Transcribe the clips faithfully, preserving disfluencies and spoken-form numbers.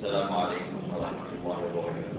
السلام عليكم ورحمة الله وبركاته.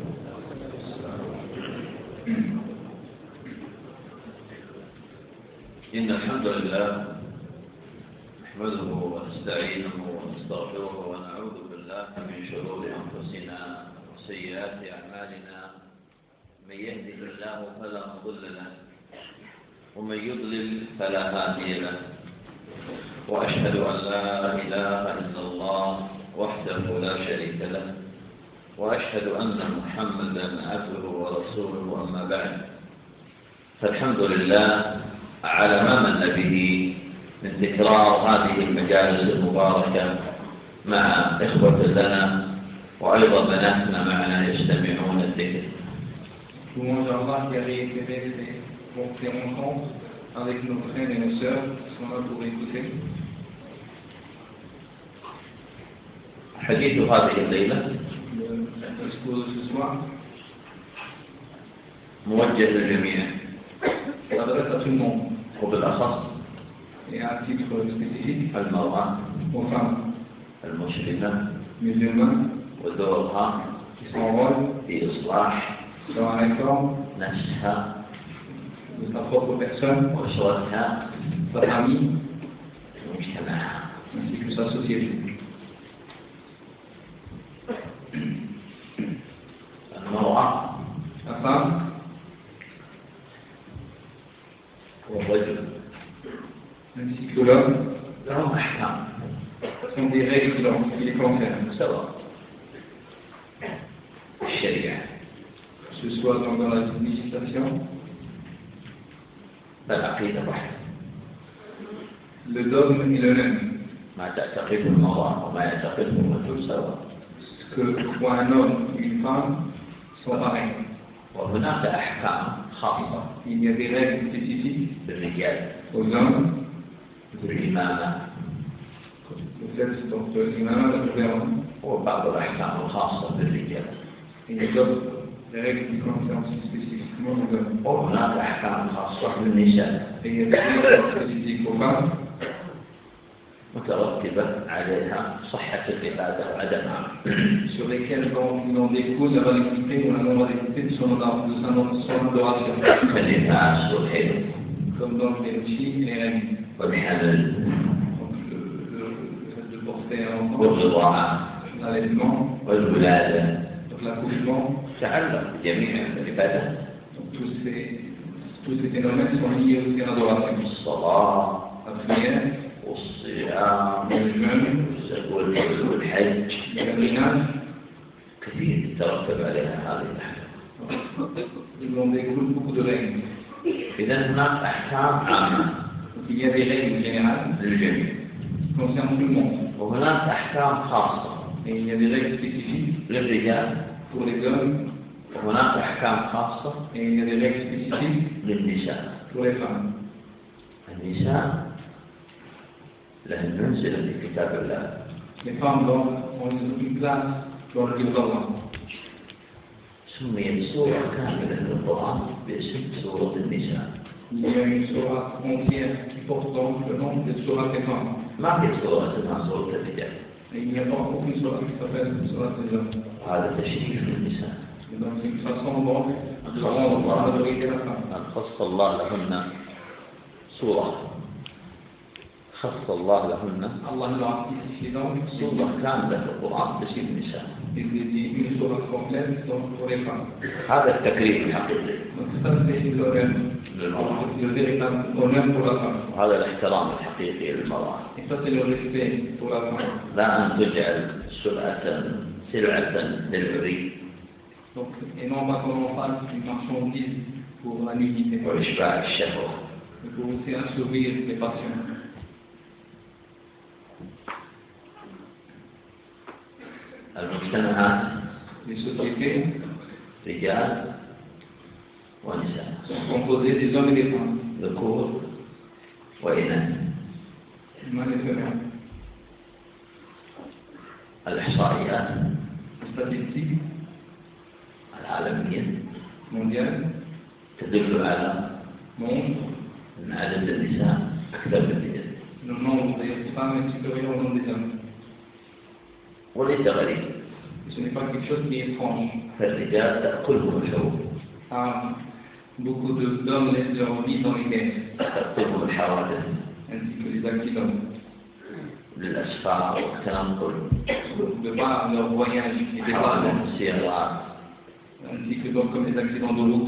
إن الحمد لله نحمده ونستعينه ونستغفره ونعوذ بالله من شرور أنفسنا وسيئات أعمالنا. من يهده الله فلا مضل له ومن يضلل فلا هادي له، وأشهد أن لا إله إلا الله وحده لا شريك له، وأشهد أن محمدا عبده ورسوله. أما بعد، فالحمد لله على ما من به من تكرار هذه المجالس المباركة مع إخوة لنا وأيضا بناتنا معنا يستمعون الذكر. Louange à Allah qui a réitéré ces rencontres avec nos frères et nos sœurs qui sont là pour écouter. حديث هذه الليلة Le discours de ce soir موجه للجميع s'adresse à tout le monde وبالأخص et à un titre spécifique المرأة aux femmes المسلمة musulmanes ودورها qui sont en rôle في إصلاح dans la réforme نفسها de sa propre personne, وأسرتها sa famille ومجتمعها. ainsi que sa société. المرأة La femme والرجل ainsi que l'homme لهم أحكام sont des règles qui leur- qui les concernent, سواء الشريعة que ce soit dans, dans la législation, فالعقيدة واحدة. le dogme est le même. ما تعتقده المرأة وما يعتقده الرجل سواء. Ce que croit un homme ou une femme sont pareils. وهناك أحكام خاصة Il y a des règles spécifiques بالرجال aux hommes, بالإمامة le fait donc de l'imam, la gouvernance, وبعض الأحكام الخاصة بالرجال. et les autres, les règles qui concernent spécifiquement aux hommes. وهناك أحكام خاصة بالنساء Et il y a des règles spécifiques aux femmes مترتبة عليها صحة العبادة وعدمها. sur lesquelles donc, il en découle la validité ou la non-validité de son ad- de sa non- son adoration, كالنفاس والحيض comme donc les filles et les règles. والحمل Donc le, le, le fait de porter un enfant, والرضاعة l'allaitement, والولادة donc l'accouchement, تعلق بجميع العبادات. donc tous ces, tous ces phénomènes sont liés aussi à l'adoration. الصلاة La prière, والصيام le jeûne, والحج والحج le pèlerinage, كثير يترتب عليها هذه الأحكام. il en découle beaucoup de règles. إذا هناك أحكام عامة Donc il y a des règles générales للجميع qui concernent tout le monde. وهناك أحكام خاصة Et il y a des règles spécifiques للرجال pour les hommes وهناك أحكام خاصة et il y a des règles spécifiques للنساء. pour les femmes. النساء لهن منزلة في كتاب الله Les femmes donc, ont une une place dans le livre d'Allah. سميت سورة كاملة في القرآن باسم سورة النساء. Il y a une sourate entière qui porte donc le nom de sourate des femmes. ما في سورة اسمها سورة الرجال. Et il n'y a pas aucune sourate qui s'appelle sourate des hommes. هذا تشريف للنساء. Et donc c'est une façon donc de rendre la valorité à la femme. أن خص الله لهن سورة خص الله لهن Allah leur a spécifié donc سورة كاملة في القرآن باسم النساء. il dédie une sourate complète donc pour les femmes. هذا التكريم الحقيقي Donc ça c'est l'honneur, للمرأة le véritable honneur pour la femme. وهذا الاحترام الحقيقي للمرأة. Et ça c'est le respect pour la femme. لا أن تجعل سلعة سلعة للعري Donc, et non pas comme on fasse une marchandise pour la nudité, وإشباع الشهوة. mais pour aussi assouvir les passions. المجتمعات Les sociétés رجال ونساء sont composées des hommes et des femmes, ذكور وإناث. mâles et femelles. الإحصائيات Les statistiques العالمية mondiales تدل على montrent أن عدد النساء أكثر من الرجال. le nombre des femmes est supérieur au nombre des hommes. وليس غريب ce n'est pas quelque chose qui est étrange. فالرجال تأكلهم الحروب Ah, beaucoup de- d'hommes laissent leur vie dans les guerres, تأكلهم الحوادث ainsi que les accidents, للأسفار والتنقل de par leur voyage et déplacement, حوادث السيارات ainsi que donc comme les accidents de route.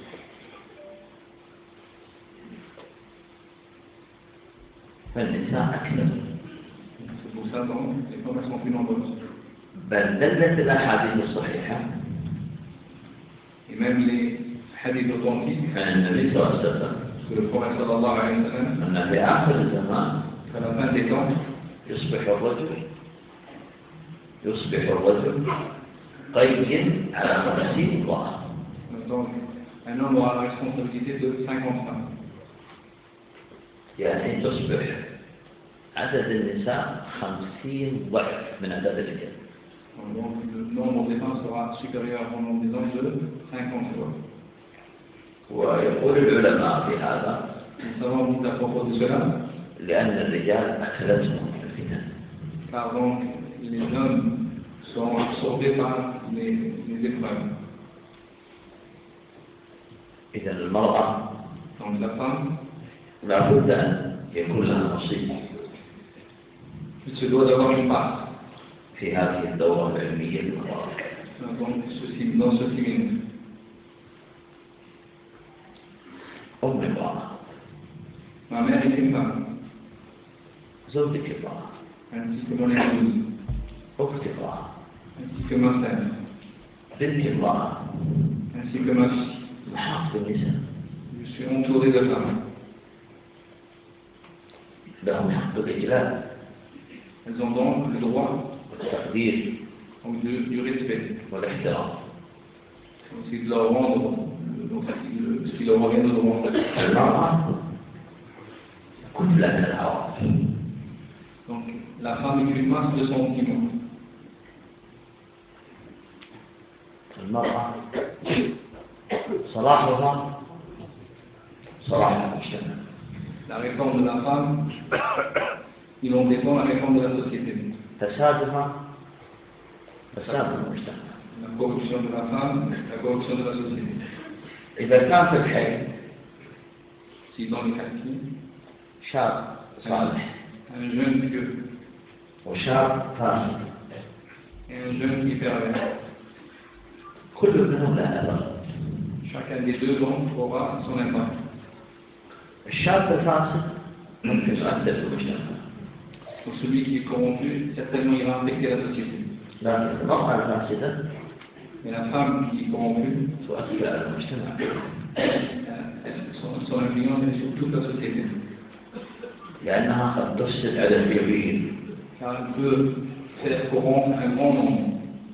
فالنساء أكثر C'est pour ça donc les femmes elles sont plus nombreuses. بل دلت الأحاديث الصحيحة Et même les hadiths authentiques, عن النبي صلى الله عليه وسلم que le prophète sallallahu alayhi wa sallam, أن في آخر الزمان qu'à la fin des temps, يصبح الرجل يصبح الرجل قيد على خمسين امرأة donc un homme aura la responsabilité de cinquante femmes. يعني تصبح عدد النساء خمسين ضعف من عدد الرجال. Donc le nombre des femmes sera supérieur au nombre des hommes de cinquante fois. ويقول العلماء في هذا Les savants disent à propos de cela, لأن الرجال أكلتهم الفتن car donc les hommes sont absorbés par les, les épreuves. إذا المرأة Donc la femme, لا بد أن يكون لها نصيب il se doit d'avoir une part في هذه الدورة العلمية المباركة. donc, ce, dans ce séminaire. أم امرأة Ma mère est une femme, زوجك امرأة ainsi que mon épouse, أخت امرأة ainsi que ma sœur, بنت امرأة ainsi que ma fille. محاط بالنساء Je suis entouré de femmes. لهم حق الإجلال Elles ont donc le droit والتقدير donc, de, du respect, والاحترام. aussi de leur rendre donc, ce qui leur revient de leur rendre. المرأة كتلة من العواطف Donc, la femme est une masse de sentiments. المرأة صلاحها صلاح المجتمع. La réforme de la femme, il en dépend la réforme de la société. فسادها فساد المجتمع. La corruption de la femme, la corruption de la société. إذا كان في الحي Si dans les quartiers, شاب صالح un jeune pieux وشاب فاسد et un jeune qui pervers, كل منهم له أثر. chacun des deux donc aura son impact. الشاب الفاسد ممكن يؤثر في المجتمع Pour celui qui est corrompu, certainement il va affecter la société. لكن المرأة الفاسدة Mais la femme qui est corrompue, تؤثر على المجتمع euh, son, son influence est sur toute la société. لأنها قد تفسد على الكبير Car elle peut faire corrompre un grand nombre.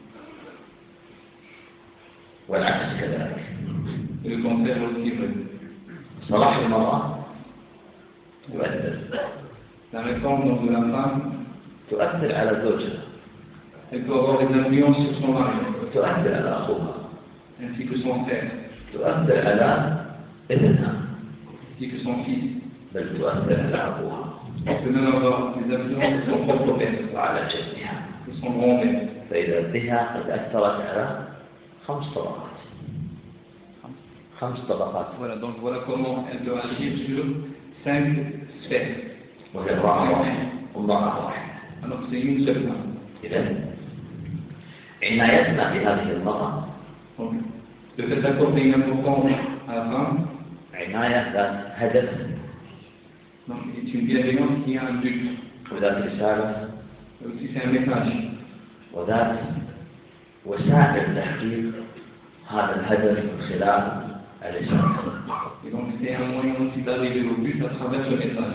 والعكس كذلك. Et le contraire est aussi vrai. صلاح المرأة يؤثر La réforme donc, de la femme, تؤثر على زوجها elle peut avoir des influences sur son mari, تؤثر على أخوها ainsi que son frère, تؤثر على ابنها ainsi que son fils. بل تؤثر على أبوها Elle peut même avoir des influences sur son propre père, وعلى جدها. sur son grand-père. فإذا بها قد أثرت على خمس طبقات خمس طبقات Voilà, donc voilà comment elle peut agir sur cinq sphères. وهي امرأة واحدة امرأة واحدة. Alors que c'est une seule femme. إذا عنايتنا بهذه المرأة Donc, le fait d'accorder une importance à la femme, عناية ذات هدف donc, est une bienveillance qui a un but. وذات رسالة Et aussi c'est un message. وذات وسائل تحقيق هذا الهدف من خلال الرسالة. Et donc c'est un moyen aussi d'arriver au but à travers ce message.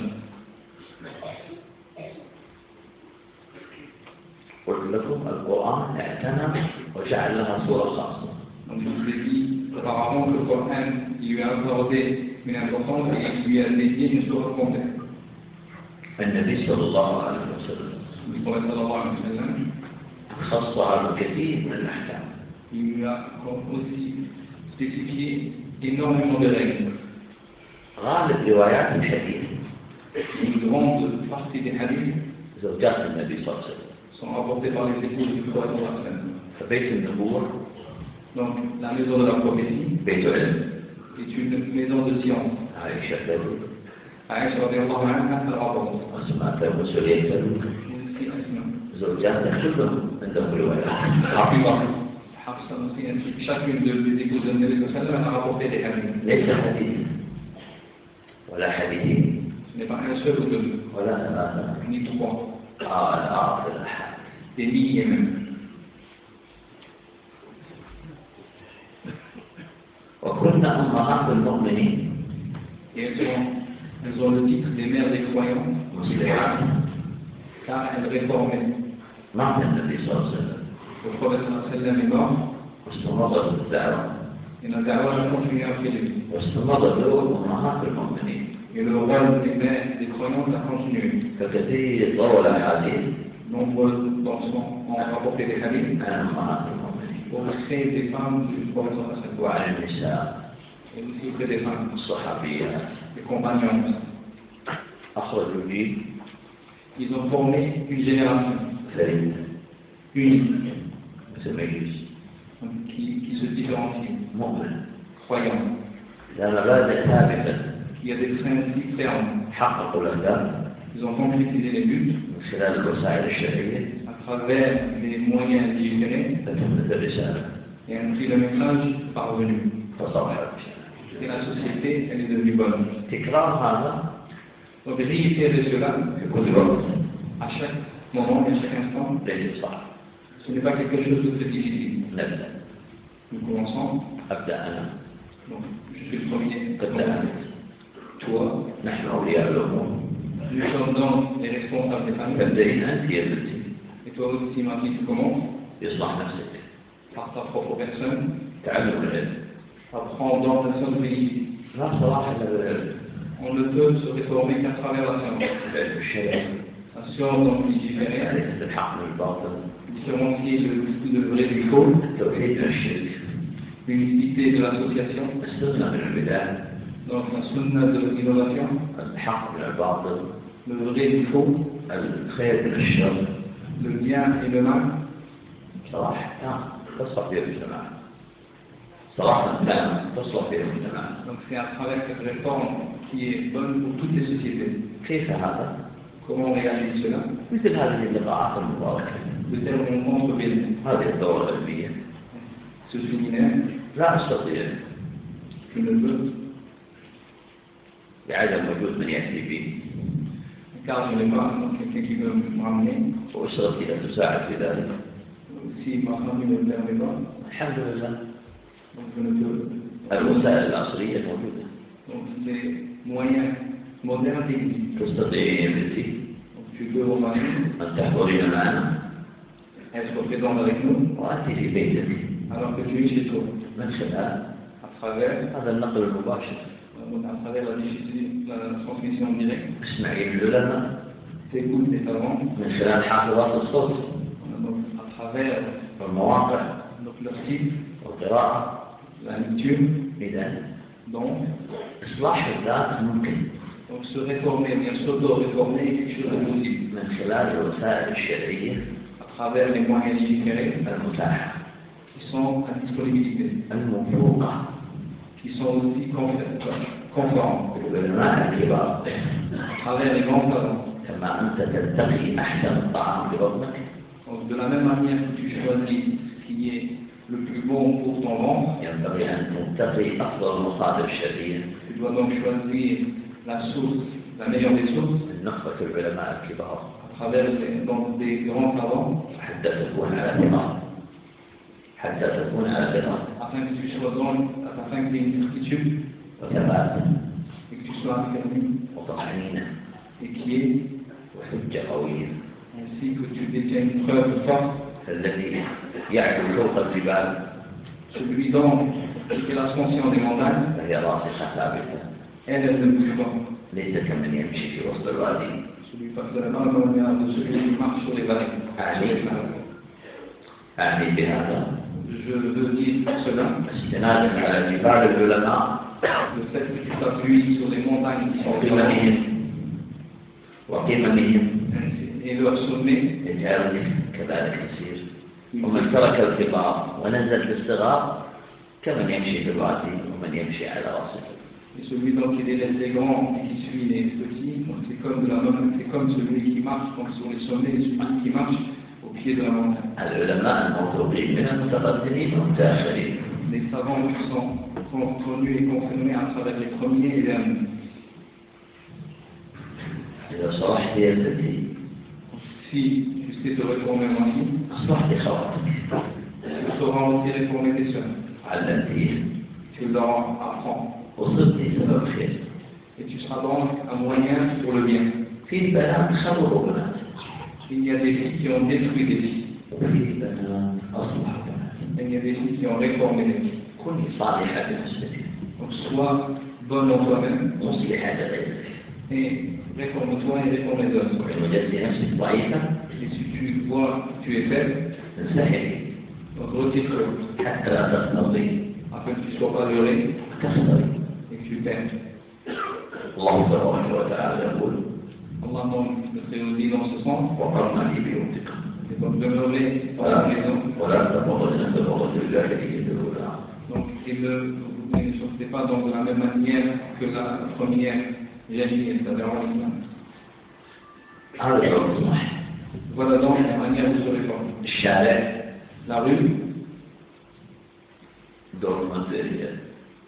قلت لكم القرآن اعتنى وجعل لها صورة خاصة. Donc je vous ai dit auparavant que le Coran il lui a accordé une importance et il lui a dédié une sourate complète. النبي صلى الله عليه وسلم Le prophète sallallahu alayhi wa sallam, خصها بكثير من الأحكام. il lui a aussi spécifié énormément de règles. غالب روايات الحديث Une grande partie des hadiths زوجات النبي صلى الله عليه وسلم. sont rapportés par les épouses du prophète sallallahu alayhi wa sallam. فبيت النبوة Donc, la maison de la prophétie بيت علم. est une maison de science. عائشة تلوك Aïcha radiallahu anha, elle rapporte. وأسماء المسؤولية تلوك Aussi Asma. زوجاتها كلهم عندهم روايات. Hafsa. Hafsa aussi, ainsi. Chacune de- des épouses de Nabi sallallahu alayhi wa sallam a rapporté des hadiths. ليس حديث ولا حديثين Ce n'est pas un seul ou deux, ولا ثلاثة ni trois, آه الآخر الأحد. des milliers même. وكنا أمهات المؤمنين Et elles ont, elles ont le titre des mères des croyants, مسلمات. car elles réformaient. مات النبي صلى الله عليه وسلم Le prophète sallallahu alayhi wa sallam est mort, واستمرت الدعوة et la da'wah a continué après lui. واستمرت دور أمهات المؤمنين. Et le rôle des mères des croyants a continué. فكثير طول الحديث Nombreux d'entre eux ont rapporté des hadiths عن أمهات المؤمنين pour créer des femmes du prophète sallallahu alayhi wa sallam. وعن النساء Et aussi auprès des femmes, الصحابيات. des compagnons. أخرجوا جيل Ils ont formé une génération فريد unique, متميز qui, qui se différencie, مؤمن croyant, ذا مبادئ ثابتة qui a des principes fermes. حققوا الأهداف Ils ont concrétisé les buts من خلال الوسائل الشرعية à travers les moyens différents فتمت الرسالة et ainsi le message parvenu. فصبحت الرسالة. Et la société, elle est devenue bonne. تكرار هذا Donc réitérer cela في كل وقت à chaque moment et à chaque instant, ليس صعب. ce n'est pas quelque chose de très difficile. نبدأ. Nous commençons, أبدأ أنا. donc je suis le premier, تبدأ أنت. toi, نحن أولياء الأمور. nous sommes donc les responsables des familles. تبدأين أنت يا بنتي. Et toi aussi, ma fille, tu commences يصلح نفسك. par ta propre personne, تعلم العلم. apprends dans la science bénéfique. لا صلاح إلا بالعلم. On ne peut se réformer qu'à travers la science. العلم الشيء La science donc légiférer, معرفة الحق من الباطل. différencier le, le vrai du faux, التوحيد من الشرك. l'unicité de l'association, السنة من البدع. donc la sunna de l'innovation, الحق من الباطل. le vrai du faux, الخير من الشر. le bien et le mal. صراحة تام تصلح في المجتمع. صراحة تام تصلح في المجتمع. Donc c'est à travers cette réforme qui est bonne pour toutes les sociétés. كيف هذا؟ Comment on réalise cela? مثل هذه اللقاءات المباركة. De tels rencontres bénies. هذه الدورة العلمية Ce séminaire, لا أستطيع je ne peux, بعدم وجود من يأتي به car je n'ai pas donc, quelqu'un qui veut me ramener. وأسرتي لا تساعد في ذلك. Si ma famille ne me permet pas, الحمد لله donc je ne peux. الوسائل العصرية موجودة. Donc les moyens modernes existent. تستطيعين يا بنتي Donc tu peux revenir, أن تحضرين معنا être présent avec nous, وأنت في بيتك alors que tu es chez toi. من خلال À travers, هذا النقل المباشر. donc, à travers la, diffusion- la transmission directe, اسمعي العلماء t'écoutes les savants, من خلال حافظات الصوت donc à travers والمواقع donc, leur site, والقراءة. la lecture, إذا donc, إصلاح الذات ممكن donc se réformer, bien s'auto-réformer est quelque chose de possible. من خلال الوسائل الشرعية À travers les moyens légiférés المتاحة qui sont à disponibilité, الموثوقة qui sont aussi conformes, بالعلماء الكبار. à travers les grands savants. كما أنت تلتقي أحسن الطعام لبطنك Donc de la même manière que tu choisis ce qui est le plus bon pour ton ventre, ينبغي أن تلتقي أفضل المصادر الشرعية tu dois donc choisir la source, la meilleure des sources, من نخبة العلماء الكبار à travers les, donc des grands savants, حتى تكون على ثقة حتى تكون على ثقة afin que tu sois donc, afin que tu aies une certitude وثبات et que tu sois affermi وطمأنينة et qui est وحجة قوية. ainsi que tu détiens une preuve forte. الذي يعلو فوق الجبال Celui donc qui fait l'ascension des montagnes, فهي راسخة ثابتة elle, elle ne bouge pas. ليس كمن يمشي في وسط الوادي. Celui qui passe de la manière de celui qui marche sur les vallées. أعني بهذا Je veux dire cela, استنادا على جبال العلماء le fait que tu t'appuies sur les montagnes qui sont وقممهم وقممهم et leur sommet, يجعلني كذلك يصير ومن ترك الكبار ونزل في الصغار كمن يمشي في الوادي ومن يمشي على راسه. Et celui donc qui délaisse les grands et qui suit les petits, donc c'est comme de la même, c'est comme celui qui marche donc sur les sommets et celui qui marche au pied de la montagne. العلماء الموثوقين من المتقدمين والمتأخرين. Les savants qui sont, sont connus et confirmés à travers les premiers et les derniers. إذا صلحت يدتي Si tu sais te réformer ma vie, أصلحت خواتك tu sauras aussi réformer tes sœurs. علمتيه Tu leur apprends. وصرت سبب خير. Et tu seras donc un moyen pour le bien. في بنات خلوا بنات. Il y a des filles qui ont détruit des filles. وفي بنات أصلحوا بنات. Et il y a des filles qui ont réformé des filles. كوني صالحة بنفسك. Donc sois bonne en toi-même مصلحة لغيرك. et réforme-toi et réforme les autres. وإن وجدت نفسك ضعيفة Et si tu vois que tu es faible, انسحبي donc retire-le حتى لا تخلطي afin que tu ne sois pas leurré وتخسري. et que tu perds. الله تبارك وتعالى يقول Allah donc le Très-Haut dit dans ce sens, وقرنا في بيوتكم et donc demeurez dans la maison. ولا تبغضن تبغض الجاهلية الأولى. Donc, et ne, vous ne sortez pas donc de la même manière que la première jahiliya, c'est-à-dire en islam. هذا الصح. Voilà donc la manière de se réformer. الشارع La rue, دور منزل الرجال.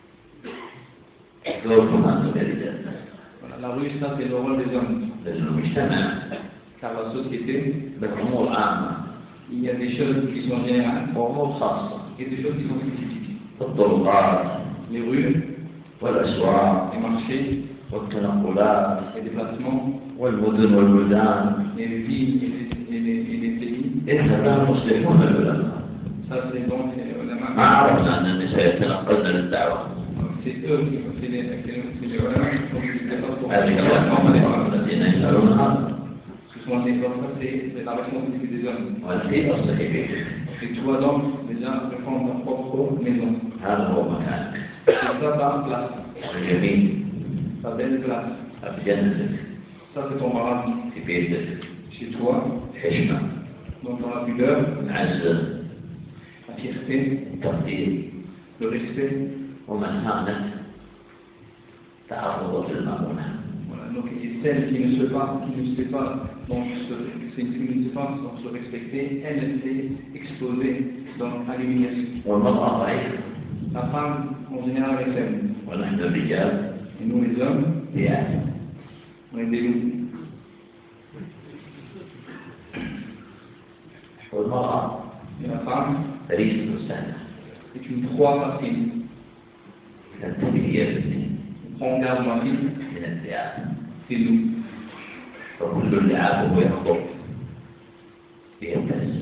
دور منزل الرجال. voilà, la rue, ça c'est le rôle des hommes. للمجتمع Car la société, بالأمور عامة il y a des choses qui sont générales وأمور خاصة. et des choses qui sont spécifiques. الطرقات Les rues, والأسواق les marchés, والتنقلات les déplacements, والمدن والبلدان. les villes et les, et les, et les pays. إذا المصلحون العلماء. Ça c'est donc euh, la ما manière. عرفنا أن النساء يتنقلن للدعوة. C'est eux qui ont fait les, c'est les ulama qui ont fait les déplacements pour هذه الأمور الذين يفعلونها ce sont des hommes, c'est c'est la responsabilité des hommes. والتي أصلح بيتك. Et toi donc, déjà, réforme ta propre maison. هذا هو مكانك C'est ça ta place, الجميل ta belle place. بجنتك Ça c'est ton paradis. في بيتك. Chez toi, حشمة donc dans la pudeur, عزة la fierté, تقدير le respect. ومهانة تعرض في المأمونة. Voilà, donc et celle qui ne se pas, qui ne sait pas, donc se, qui ne sait pas donc, se respecter, elle est exposée donc à l'humiliation. والمرأة ضعيفة La femme en général est faible. ونحن الرجال Et nous les hommes, ضعاف. on est des loups. والمرأة Et la femme فريسة سهلة. est une proie facile. تنتبه يا بنتي Prends garde ma fille, من الضعاف. c'est nous. فكل اللعاب هو يخطب ليبتز.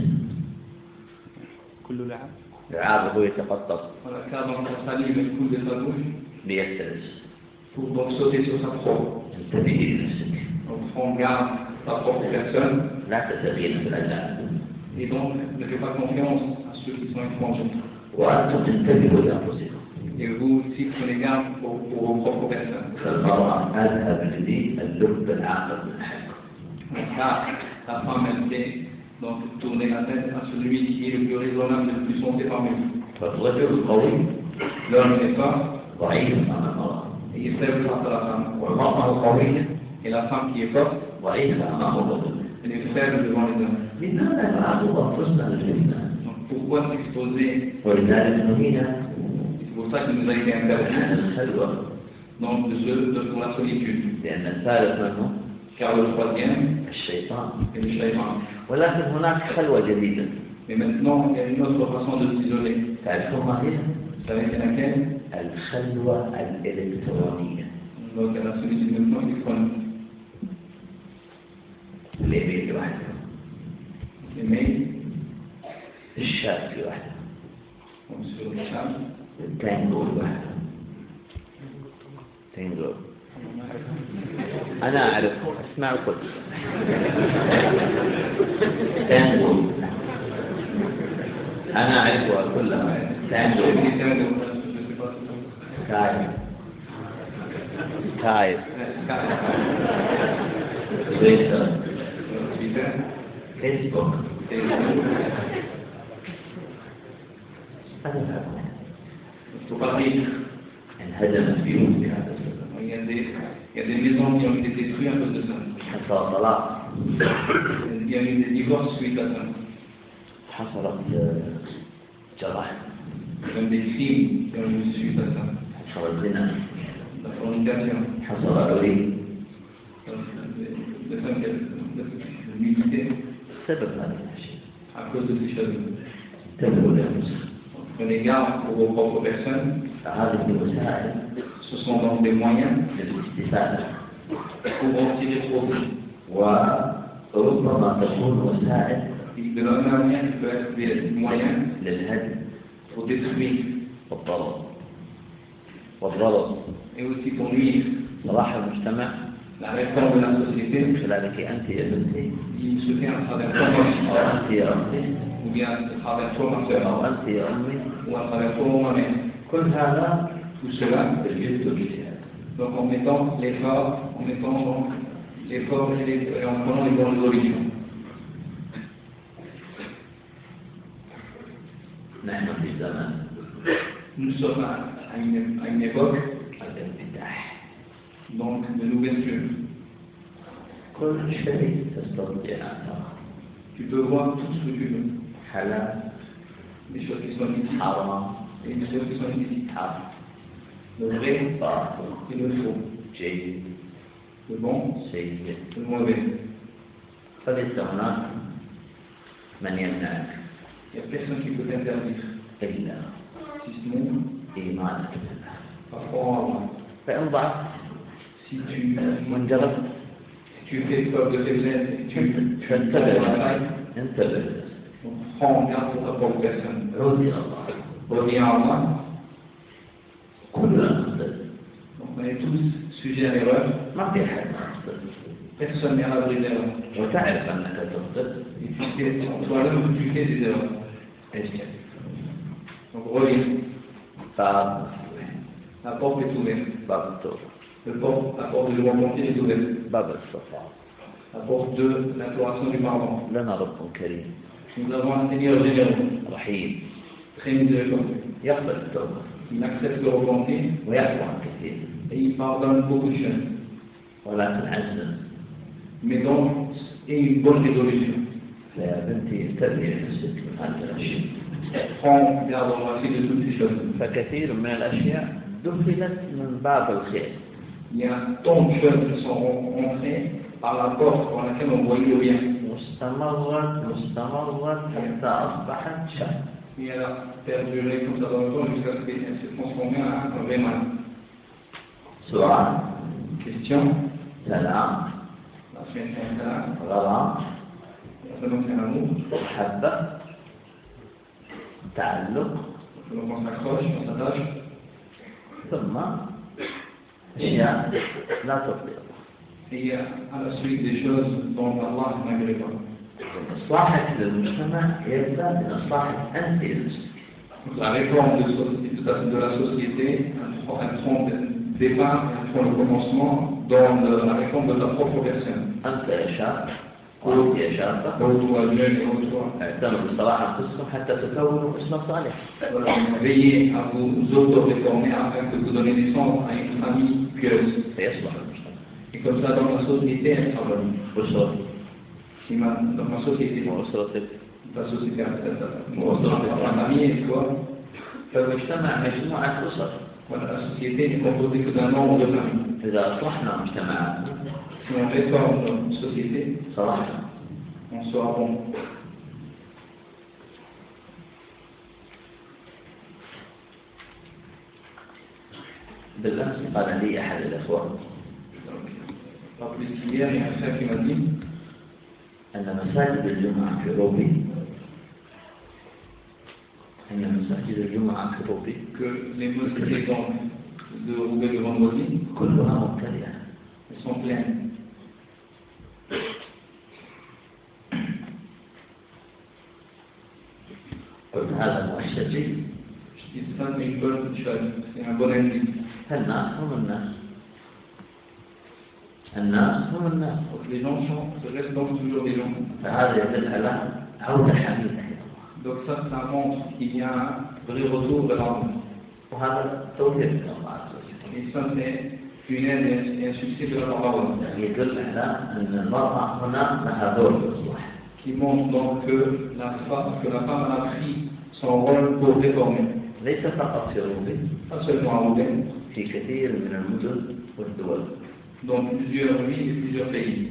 كل لعب. لعابه يتقطب Voilà, car dans sa salive, elle coule de sa bouche ليبتز. pour donc sauter sur sa proie. انتبهي لنفسك. Donc prends garde ta propre personne لا تتبين في الأجانب. et donc ne fais pas confiance à ceux qui sont étrangers. وأنتم تنتبهوا لأنفسكم. Et vous aussi prenez garde pour, pour vos propres personnes. فالمرأة أذهب لدي اللب العاقل من أحدكم. Car la femme, elle fait donc tourner la tête à celui qui est le plus raisonnable, le plus sensé parmi vous. فالرجل القوي L'homme n'est pas, ضعيف أمام المرأة. et il est faible face à la femme. والمرأة القوية Et la femme qui est forte, ضعيفة أمام الرجل. elle est faible devant les hommes. لماذا نعرض أنفسنا للفتنة؟ Donc pourquoi s'exposer? ولذلك نهينا C'est pour ça qu'il nous a été interdit عن الخلوة. donc de se, de, pour la solitude. لأن الثالث منه Car le troisième الشيطان. est le shaytan. ولكن هناك خلوة جديدة. Mais maintenant, il y a une autre façon de s'isoler. تعرفون ما هي؟ Vous savez c'est laquelle? الخلوة الإلكترونية. Donc la solitude maintenant électronique. الإيميل لوحده. Les mails, الشات لوحده. donc sur les chats. التانجو لوحده. تانجو. أنا أعرف أسمع كل. تانجو. أنا أعرفها كلها. تانجو. كايف. كايف. تويتر. فيسبوك. هذا الحكم Il ne faut pas rire. انهدمت بيوت بهذا السبب. Il y a des, il y a des maisons qui ont été détruites à cause de ça. حصل طلاق. Il y a eu des divorces suite à ça. حصلت جرائم. Même des crimes qui ont eu suite à ça. حصل الزنا. La fornication. حصل عري. Le fait de l'humilité. سبب هذه الأشياء. À cause de ces choses. تبلغ للمسلم. Prenez garde pour vos propres personnes. هذه الوسائل. Ce sont donc des moyens للاستفادة. pour en tirer profit. وربما تكون وسائل. De la même manière, il peut être des moyens للهدم. pour détruire. والضرر. والضرر. Et aussi pour nuire. صلاح المجتمع. La réforme de la société. من خلالك أنت يا بنتي. Il se fait à travers toi, أو أنت يا أختي. ou bien à travers toi, ma soeur, أو أنت يا أمي. ou à travers toi, ma mère. كل هذا Tout cela, بالجهد والاجتهاد. donc en mettant l'effort, en mettant donc l'effort et, les, et en prenant les bonnes résolutions. نحن في زمن Nous sommes à, à, une, à une époque الانفتاح. donc de l'ouverture. كل شيء تستطيع أن ترى. Tu peux voir tout ce que tu veux. حلال. Des choses qui sont licites حرام. et des choses qui sont illicites. حق. Le vrai باطل. et le faux. جيد. Le bon سيء. et le mauvais. فليس هناك من يمنعك Il n'y a personne qui peut t'interdire. إلا Si ce n'est إيمانك بالله. pas croire en moi. فإن ضعفت Si tu, وانجرفت si tu fais preuve de faiblesse et tu فانتبه. انتبه. donc, prends en garde pour ta propre personne. عود إلى الله. Reviens à Allah. كلنا نخطئ. Donc, on est tous sujets à l'erreur. ما في أحد ما يخطئ. Personne n'est à l'abri d'erreur. وتعرف أنك تخطئ. Et tu sais en toi-même que tu fais des erreurs. ايش كان؟ Donc reviens. باب La porte est ouverte. باب التوبة. Le porte, la porte de l'repentir est ouverte. باب الصفاء. La porte de l'imploration du pardon. لنا رب كريم Nous avons un Seigneur généreux, رحيم très miséricordieux. يقبل التوبة Il accepte le repentir ويعفو عن كثير. et il pardonne beaucoup de choses. ولكن عزم. Mais donc, et une bonne résolution. فيا بنتي انتبهي لنفسك من هذه الأشياء. Prends garde en voici de toutes ces choses. فكثير من الأشياء دخلت من باب الخير. Il y a tant de choses qui sont rentrées par la porte par laquelle on voyait le bien. مستمرت مستمرت حتى أصبحت شر. Et elle a perduré comme ça dans le temps jusqu'à ce qu'elle s'est transformée en un vrai mal. سؤال. Question. سلام. La fin c'est un salam. غرام. La fin c'est un amour. محبة. تعلق. Donc on s'accroche, on s'attache. ثم أشياء لا ترضي الله. Et il y a à la suite des choses dont Allah n'agrée pas. إصلاحك للمجتمع يبدأ من إصلاحك أنت لنفسك. La réforme de, de, la, de la société, elle prend le départ, elle prend le commencement dans le, la réforme de ta propre personne. أنت يا شاب وأنت يا شابة. Ô-toi jeune et ô-toi. اعتنوا بصلاح أنفسكم حتى تكونوا أسرة صالحة. Veillez à vous auto-réformer afin que vous donnez naissance à une famille pieuse. فيصلح المجتمع. Et comme ça, dans la société, elle sera bonne. أسرة. Si ma- Dans ma société, وأسرتك. ta société, la famille et toi, فالمجتمع مجموعة أسر. voilà, la société est composée que d'un nombre de familles. إذا أصلحنا مجتمعاتنا Si on réforme notre société, صلحنا. on sera bon. بالأمس قال لي أحد الأخوان Pas plus qu'hier, il y a un frère qui m'a dit أن مساجد الجمعة في روبي أن مساجد الجمعة في روبي que les mosquées donc, de Roubaix le vendredi, كلها ممتلئة. elles sont pleines. قلت هذا مؤشر جيد. Je dis ça, c'est une bonne chose, c'est un bon indice. الناس هم الناس. الناس هم الناس. Donc les gens sont, restent donc toujours des gens. فهذا يدل على عودة حميدة إلى الله. Donc ça, ça montre qu'il y a un vrai retour vers l'amour. وهذا توفيق من الله عز وجل. Et ça, c'est une aide et un succès de la parole. يعني يدل على أن المرأة هنا لها دور في الإصلاح. Qui montre donc que la femme, que la femme a pris son rôle pour réformer. ليس فقط في روبي. Pas seulement à Roubaix, في كثير من المدن والدول. dans plusieurs villes et plusieurs pays.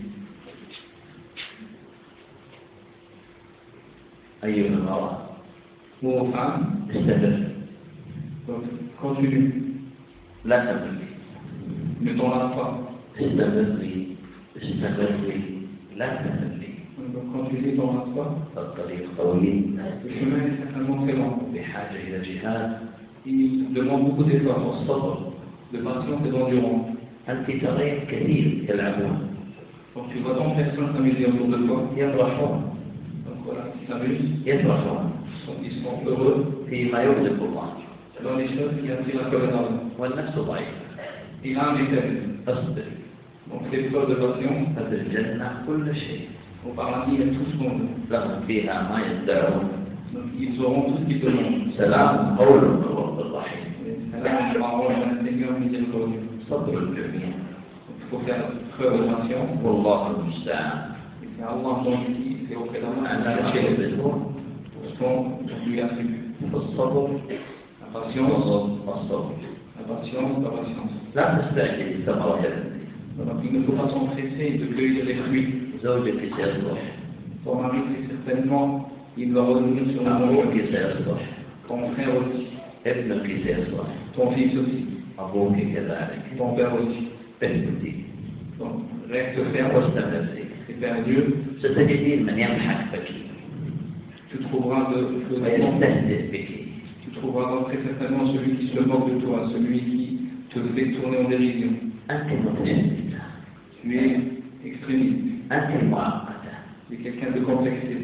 أيها المرأة Aux femmes, استمر donc continue, لا تملي ne t'en lave pas. استمري استمري لا تملي Donc continue, t'en lave pas. الطريق طويل Le chemin est certainement très long. بحاجة إلى جهاد Il demande beaucoup d'efforts, والصبر. de patience et d'endurance. أنت ترين كثير يلعبون Donc tu vois tant de personnes s'amuser autour de toi. يفرحون Donc voilà, ils s'amusent, يفرحون ils sont, ils sont heureux فيما يغضب الله dans les choses qui attirent la colère d'Allah. والنفس ضعيفة. Et l'âme est faible. اصبر Donc fais preuve de patience. ففي الجنة كل شيء Au paradis, il y a tout ce monde. لهم فيها ما يدعون. Donc ils auront tout ce qu'ils demandent. سلام قول من رب الرحيم. Salam, parole d'un Seigneur miséricordieux. صبر الجميع. Il faut faire preuve de patience. والله المستعان. Et c'est Allah dont il dit, c'est auprès d'Allah أنا أشهد بالنور pour ce qu'on lui attribue. والصبر La patience, والصبر. la patience, la patience. لا تستعجل الثمرة التي Donc il ne faut pas s'empresser de cueillir les fruits. زوجك سيصلح. Ton mari, c'est certainement, il doit revenir sur le monde. أخوك سيصلح. Ton frère aussi. ابنك سيصلح. Ton fils aussi. أبوك كذلك. Ton père aussi. اثبتي Donc reste ferme واستمري. et perdu. ستجدين من يضحك بك Tu trouveras de, de, ويستهزئ بك. tu trouveras donc très certainement celui qui se moque de toi, celui qui te fait tourner en dérision. أنت متشددة. Tu es extrémiste. أنت معقدة. Tu es quelqu'un de complexé.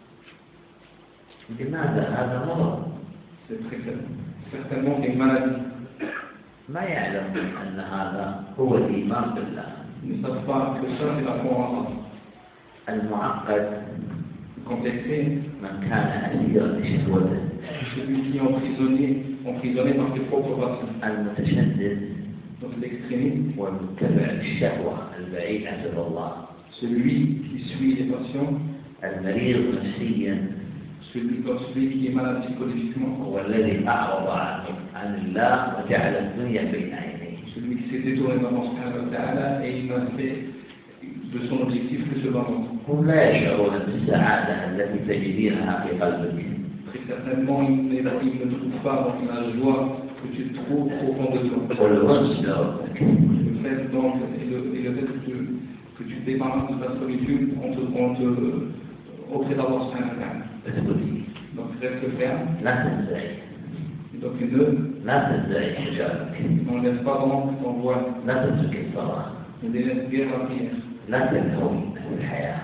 لماذا هذا مرض؟ C'est très certainement une maladie. ما يعلم أن هذا هو الإيمان بالله. Ils ne savent pas que ça c'est la foi en Allah. المعقد Complexé, من كان أسيرا لشهوته. celui qui est emprisonné, emprisonné par ses propres passions. المتشدد Donc l'extrémiste, والمتبع للشهوة البعيد عن رضا الله. celui qui suit les passions, المريض نفسيا celui, comme celui qui est malade psychologiquement, هو الذي أعرض عن عن الله وجعل الدنيا بين عينيه. celui qui s'est détourné d'Allah subhanahu wa ta'ala et il n'a fait de son objectif que ce ballon. هم لا يشعرون بالسعادة التي تجدينها في قلبك. Très certainement, il ne, il ne trouve pas dans la joie que tu trouves au fond de toi. والأنس بربك. Le fait donc, et le, et le fait que tu, que tu te débarrasses de ta solitude on te, on te, auprès d'Allah subhanahu wa ta'ala. اثبتي. Donc reste ferme. لا تنزعي. Donc ne لا تنزعي حجابك. n'enlève pas donc ton voile. لا تترك الصلاة. Ne délaisse guère la prière. لا تلهوي في الحياة.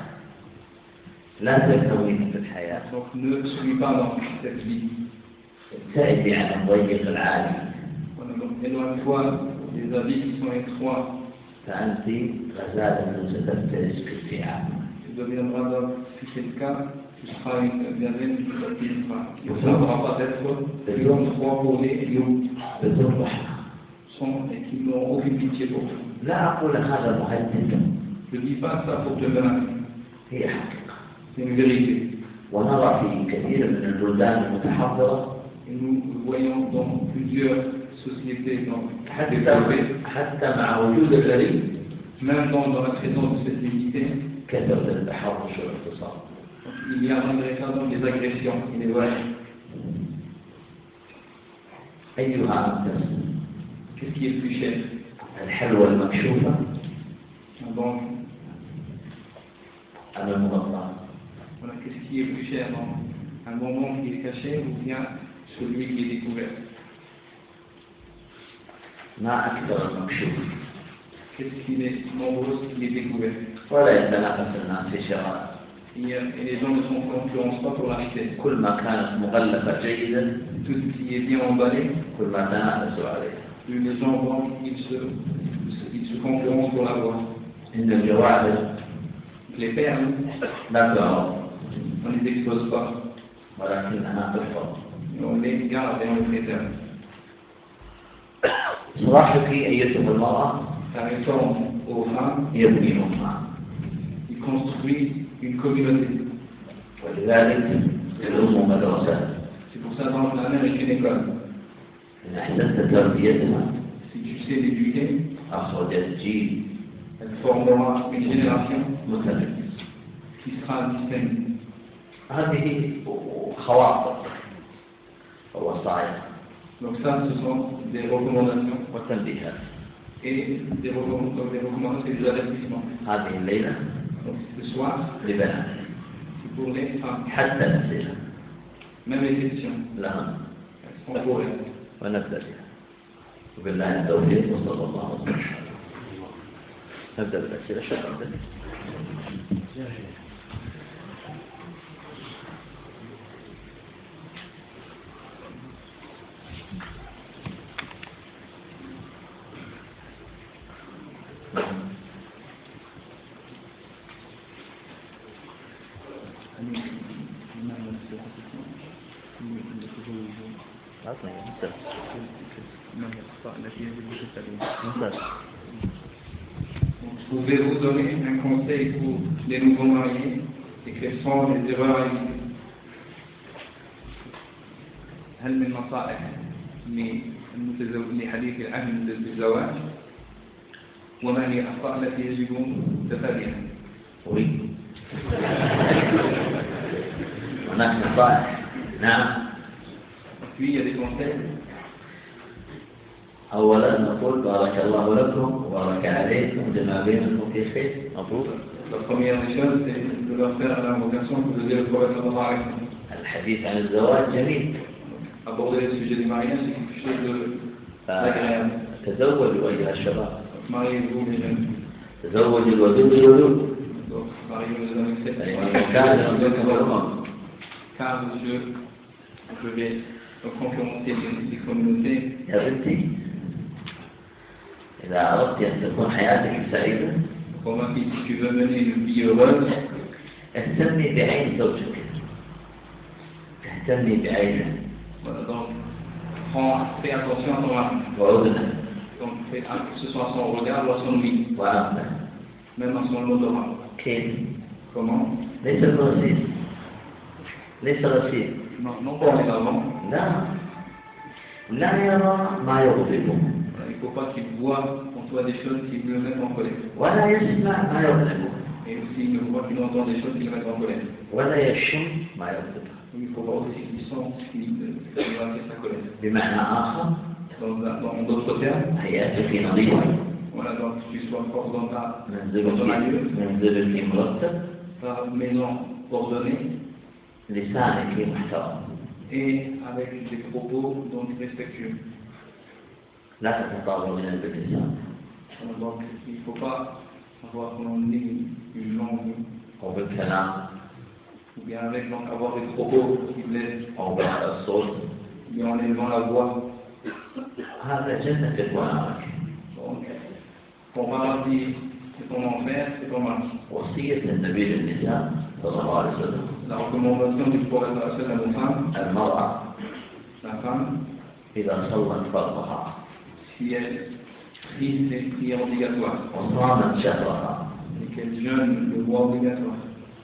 لا تلهوي في الحياة. Donc ne suis pas dans cette vie. ابتعدي عن الضيق العالي. Voilà, donc éloigne-toi des habits qui sont étroits. فأنت غزالة ستفترس كالفئام. Tu deviendras donc, si c'est le cas, tu seras une gazelle qui ne saura pas d'être de l'homme droit pour les lions بدون رحمة. sont et qui n'ont aucune pitié pour toi. لا أقول هذا مهدد. Je ne dis pas ça pour te menacer. هي حقيقة. C'est une vérité. ونرى في كثير من البلدان المتحضرة Et nous voyons dans plusieurs sociétés donc, حتى développées, حتى مع وجود الغريب même dans, dans la présence de cette unité, كثرة التحرش والاغتصاب. il y a malgré ça donc des agressions, il est vrai. أيها الناس Qu'est-ce qui est le plus cher? الحلوى المكشوفة Donc, أم المغطى؟ voilà, qu'est-ce qui est plus cher? Donc, un bonbon qui est caché ou bien celui qui est découvert? ما أكثر المكشوف. Qu'est-ce qui est nombreux, ce qui est découvert? ولا يتنافس الناس في شراء. Il y a, et les gens ne sont concurrence pas pour l'acheter. كل ما كانت مغلفة جيدا Tout ce qui est bien emballé, كل ما تنافسوا عليه. plus les gens vendent, ils se, ils se concurrencent pour l'avoir. إن الجواهر Les perles, لا تعرض. on ne les expose pas. ولكنها تحفظ. On les garde et on les préserve. صلاحك أيتها المرأة La réforme aux femmes, يبني مجتمع. il construit une communauté. ولذلك الأم مدرسة. C'est pour ça que la mère est une école. إن أحسنت تربيتها Si tu sais l'éduquer, أخرجت جيل elle formera une génération متميز. qui sera distincte. هذه خواطر ووصايا Donc ça, ce sont des recommandations وتنبيهات. et des, recomm des recommandations et des avertissements. هذه الليلة Donc ce soir, لبنات c'est pour les femmes. حتى الأسئلة Même les questions, لهم elles seront pour elles. ونبدأ بها. وبالله التوفيق وصلى الله وسلم. نبدأ بالأسئلة. شكرا. Je vais vous donner un conseil pour les nouveaux mariés et quelles sont les erreurs à éviter. هل من نصائح لحديث العهد بالزواج وما هي الأخطاء التي يجب تفاديها؟ Oui. هناك نصائح. نعم. Puis il y a des conseils. أولا نقول بارك الله لكم وبارك عليكم لما بينكم في خير. مبروك. La première des choses, c'est de leur faire l'invocation que vous le prophète sallallahu alayhi wa sallam. الحديث عن الزواج جميل. Aborder le sujet du mariage, c'est quelque chose de d'agréable. تزوجوا أيها الشباب. Mariez-vous les jeunes. تزوجوا الودود الودود. Donc, mariez-vous avec cette فإن car monsieur, je vais concurrencer les communautés. يا بنتي إذا أردت أن تكون حياتك سعيدة Pour ma fille, si tu veux mener une vie heureuse, اهتمي بعين زوجك. اهتمي بعينه. voilà, donc prends, fais attention à ton mari. وأذنه. Donc fais que ce soit son regard ou à son ouïe, وأنفه. même à son odorat. كيف؟ Comment? ليس الغسيل. ليس غسيل. Non, non pas les avant. لا. لا يرى ما يغضبه. Il ne faut pas qu'il voit en toi des choses qui le mettent en colère. ولا يسمع ما يغضبه. Et aussi, il ne faut pas qu'il entende des choses qui le mettent en colère. ولا يشم ما يغضبه. Il ne faut pas aussi qu'il sente ce qui lui va faire sa colère. بمعنى آخر Dans, dans d'autres termes, حياتك نظيفة. voilà, donc tu sois fort dans ta, dans ton منزلك lieu, منزلك مرتب. ta maison ordonnée, لسانك محترم. et avec des propos donc respectueux. لا تتطاول باللسان. Donc il ne faut pas avoir comme on dit une langue, أو بالكلام ou bien avec donc avoir des propos qui blessent, أو بهذا الصوت. ou bien en élevant la voix. هذا جنتك ونارك. Donc ton paradis c'est ton enfer, c'est ton mari. وصية النبي للنساء صلى الله عليه وسلم. La recommandation du prophète à la femme, المرأة la femme, إذا صلت فرضها si elle prie ses prières obligatoires, وصامت شهرها et qu'elle jeûne le mois obligatoire,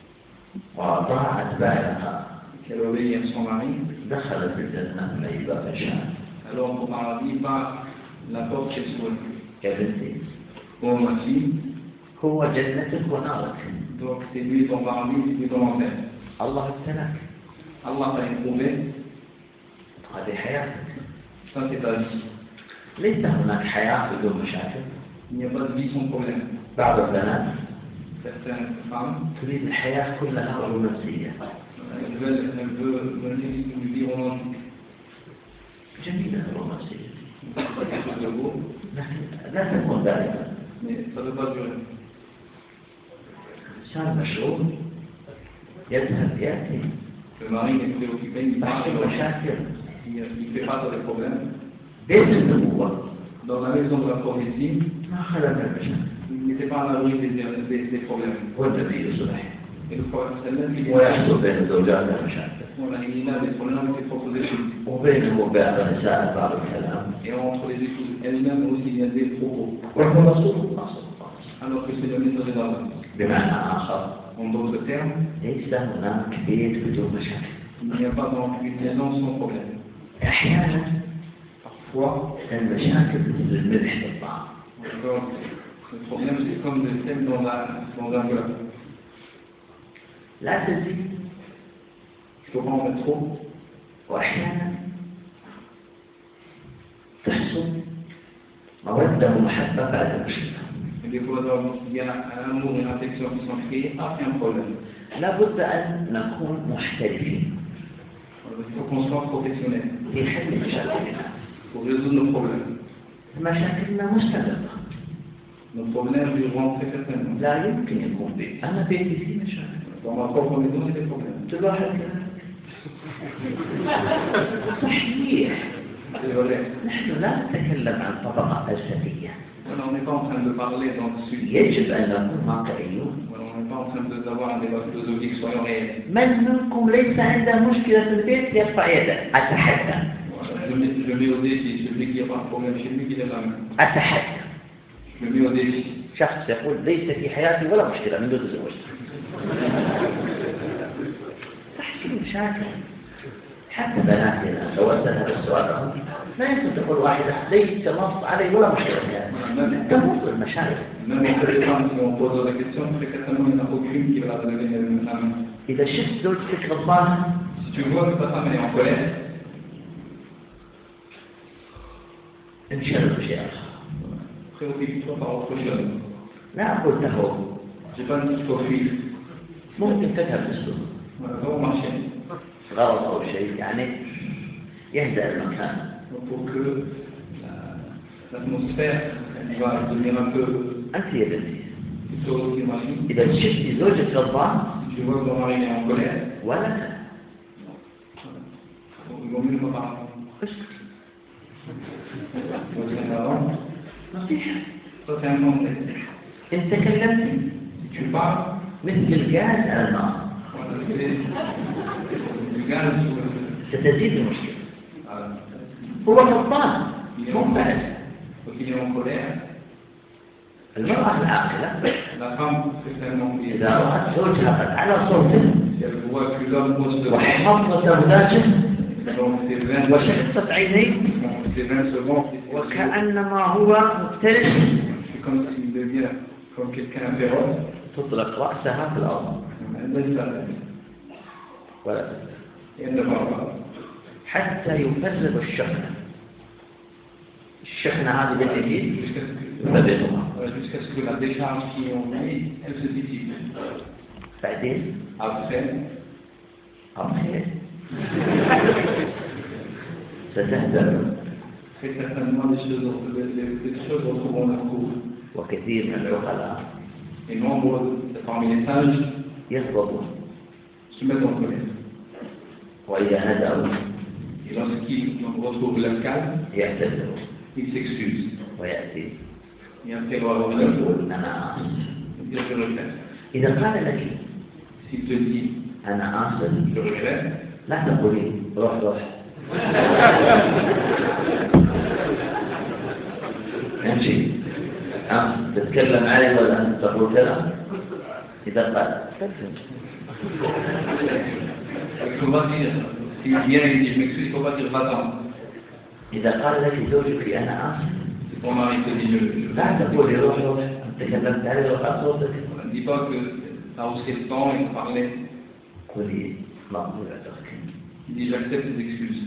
وأطاعت بعلها et qu'elle obéit à son mari, دخلت الجنة من أي باب شاء. alors au paradis par la porte qu'elle souhaite. يا بنتي Bon, ma fille, هو جنتك ونارك. donc c'est lui ton paradis, c'est lui ton enfer. الله ابتلاك. Allah t'a éprouvé, هذه حياتك. ça c'est ta vie. ليس هناك حياة بدون مشاكل. Il n'y a pas de vie sans problème. بعض البنات Certaines femmes, تريد الحياة كلها رومانسية. elles veulent, elles veulent mener une vie romantique. جميلة الرومانسية. C'est pas quelque chose de beau, لكن لا تكون دائما. mais ça ne peut pas durer. إنسان مشغول يذهب يأتي. Le mari est préoccupé, il part, تحصل مشاكل. il il fait face à des problèmes. بيت النبوة Dans la maison de la prophétie, ما خلق المشاكل. il n'était pas à l'abri des, des, des problèmes. والنبي صلح. Et le prophète sallam, il ويحصل بين الزوجات مشاكل voilà, il y a des problèmes qui sont proposés chez lui. وبينهم وبين النساء بعض الكلام Et entre les épouses elles-mêmes aussi, il y a des propos. وهو رسول الله صلى الله عليه وسلم Alors que c'est le messager d'Allah. بمعنى آخر En d'autres termes, ليس هناك بيت بدون مشاكل il n'y a pas donc une maison sans problème. أحيانا Parfois, المشاكل مثل الملح في الطعام donc, le problème c'est comme le sel dans, la, dans un beurre. لا تزيد Il ne faut pas en mettre trop. وأحيانا تحصل مودة ومحبة بعد المشكلة Et des fois, donc, il y a un amour et une affection qui sont créés après un problème. لابد أن نكون محترفين Alors, il faut qu'on soit professionnel في حل مشاكلنا pour résoudre nos problèmes. مشاكلنا مستمرة Nos problèmes dureront très certainement. لا يمكن يكون بيت أنا بيتي فيه مشاكل Dans ma propre maison, il y a des problèmes. تلاحظ كذلك صحيح C'est vrai. نحن لا نتكلم عن طبقة فلسفية Voilà, on n'est pas en train de parler dans le sud. يجب أن نكون واقعيون Voilà, on n'est pas en train de- d'avoir un débat philosophique, soyons réels. من منكم ليس عنده مشكلة في البيت يرفع يده أتحدى Voilà, je, mets, je mets au défi celui qui n'a pas un problème chez lui qui lève la main. أتحدى Je le mets au défi. شخص يقول ليس في حياتي ولا مشكلة منذ تزوجت تحصل مشاكل حتى بناتنا لو أسأل هذا السؤال لهم لا يمكن تقول واحدة ليس نص علي ولا مشكلة يعني تمر المشاكل Même entre les femmes qui on pose la question, très certainement il n'y en a aucune qui va la lever la main. إذا شفت زوجتك غضبانة Si tu vois que ta femme est en colère, انشغل بشيء آخر préoccupe-toi par autre chose. لا أقول تهرب Je n'ai pas dit qu'il faut fuir. ممكن تذهب للسوق Voilà, va au marché. غلط أو شيء يعني يهدأ المكان Donc, pour que la- l'atmosphère elle va devenir un peu أنت يا بنتي plutôt climatique. إذا شفتي زوجك غضبان Si tu vois que ton mari est en colère, ولا il vaut mieux ne pas parler. اسكت Il faut dire avant. نصيحة Ça, c'est un conseil. إن تكلمتي Si tu parles, مثل الغاز على النار voilà, c'est du gaz sur le. ستزيد المشكلة Voilà. هو غضبان منفعل Donc, il est en colère. المرأة العاقلة La femme, spécialement, qui est إذا رأت زوجها قد على صوته si elle voit que l'homme pose de وحفظت زوجاته donc c'est vingt وشخصت عينيه c'est vingt secondes, c'est- وكأنما هو مفترس c'est comme s'il devient comme quelqu'un féroce. تطلق رأسها في الأرض Elle laisse la ولا et elle ne parle pas. حتى يفرغ الشحنة الشحنة هذه بالجديد Jusqu'à ce que, فبينهما voilà, jusqu'à ce que la décharge qui est en lui, elle se dissipe. بعدين Après, أبخير ستهدأ très certainement, les choses, les, les, les choses retrouveront leur cours. وكثير من العقلاء Et nombre, parmi les sages, يغضبون se mettent en colère. وإذا هدأوا Et lorsqu'ils retrouvent leur calme, يعتذروا ils s'excusent. ويأتي Et après avoir remis leur يقول أنا آسف ils disent je regrette. إذا قال لك S'il te dit أنا آسف je regrette, لا تقولي روح روح امشي أم تتكلم علي ولا أنت تقول كلام إذا قال تفهم il ne faut pas dire, s'il vient et dit je m'excuse, il ne faut pas dire va-t'en. إذا قال لك زوجك أنا آسف Si ton mari te dit je je- لا تقولي روح روح تكلمت علي ورفعت صوتك ne dis pas que tu as haussé le temps et parlé. قولي مقبول عذرك Il dit j'accepte tes excuses.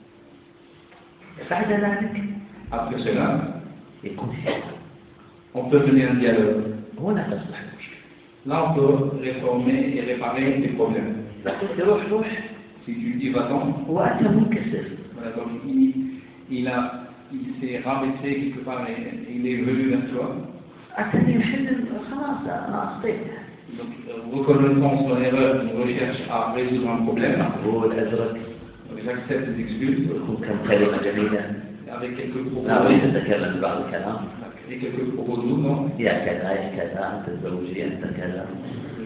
بعد ذلك Après cela, يكون حوار on peut mener un dialogue. هنا تصبح المشكلة Là, on peut réformer et réparer les problèmes. إذا قلت روح روح Si tu dis va-t'en, وأنت منكسر voilà, donc il, il a, il s'est rabaissé quelque part et, et il est venu vers toi. أتني يحل خلاص أنا أخطيت Donc, euh, reconnaissant son erreur, on recherche à résoudre un problème. مقبول عذرك Donc, j'accepte tes excuses يكون كم كلمة جميلة avec quelques propos, لا أريد أن أتكلم ببعض الكلام et quelques propos doux, non? يا كذا يا كذا أنت تزوجي أنت كذا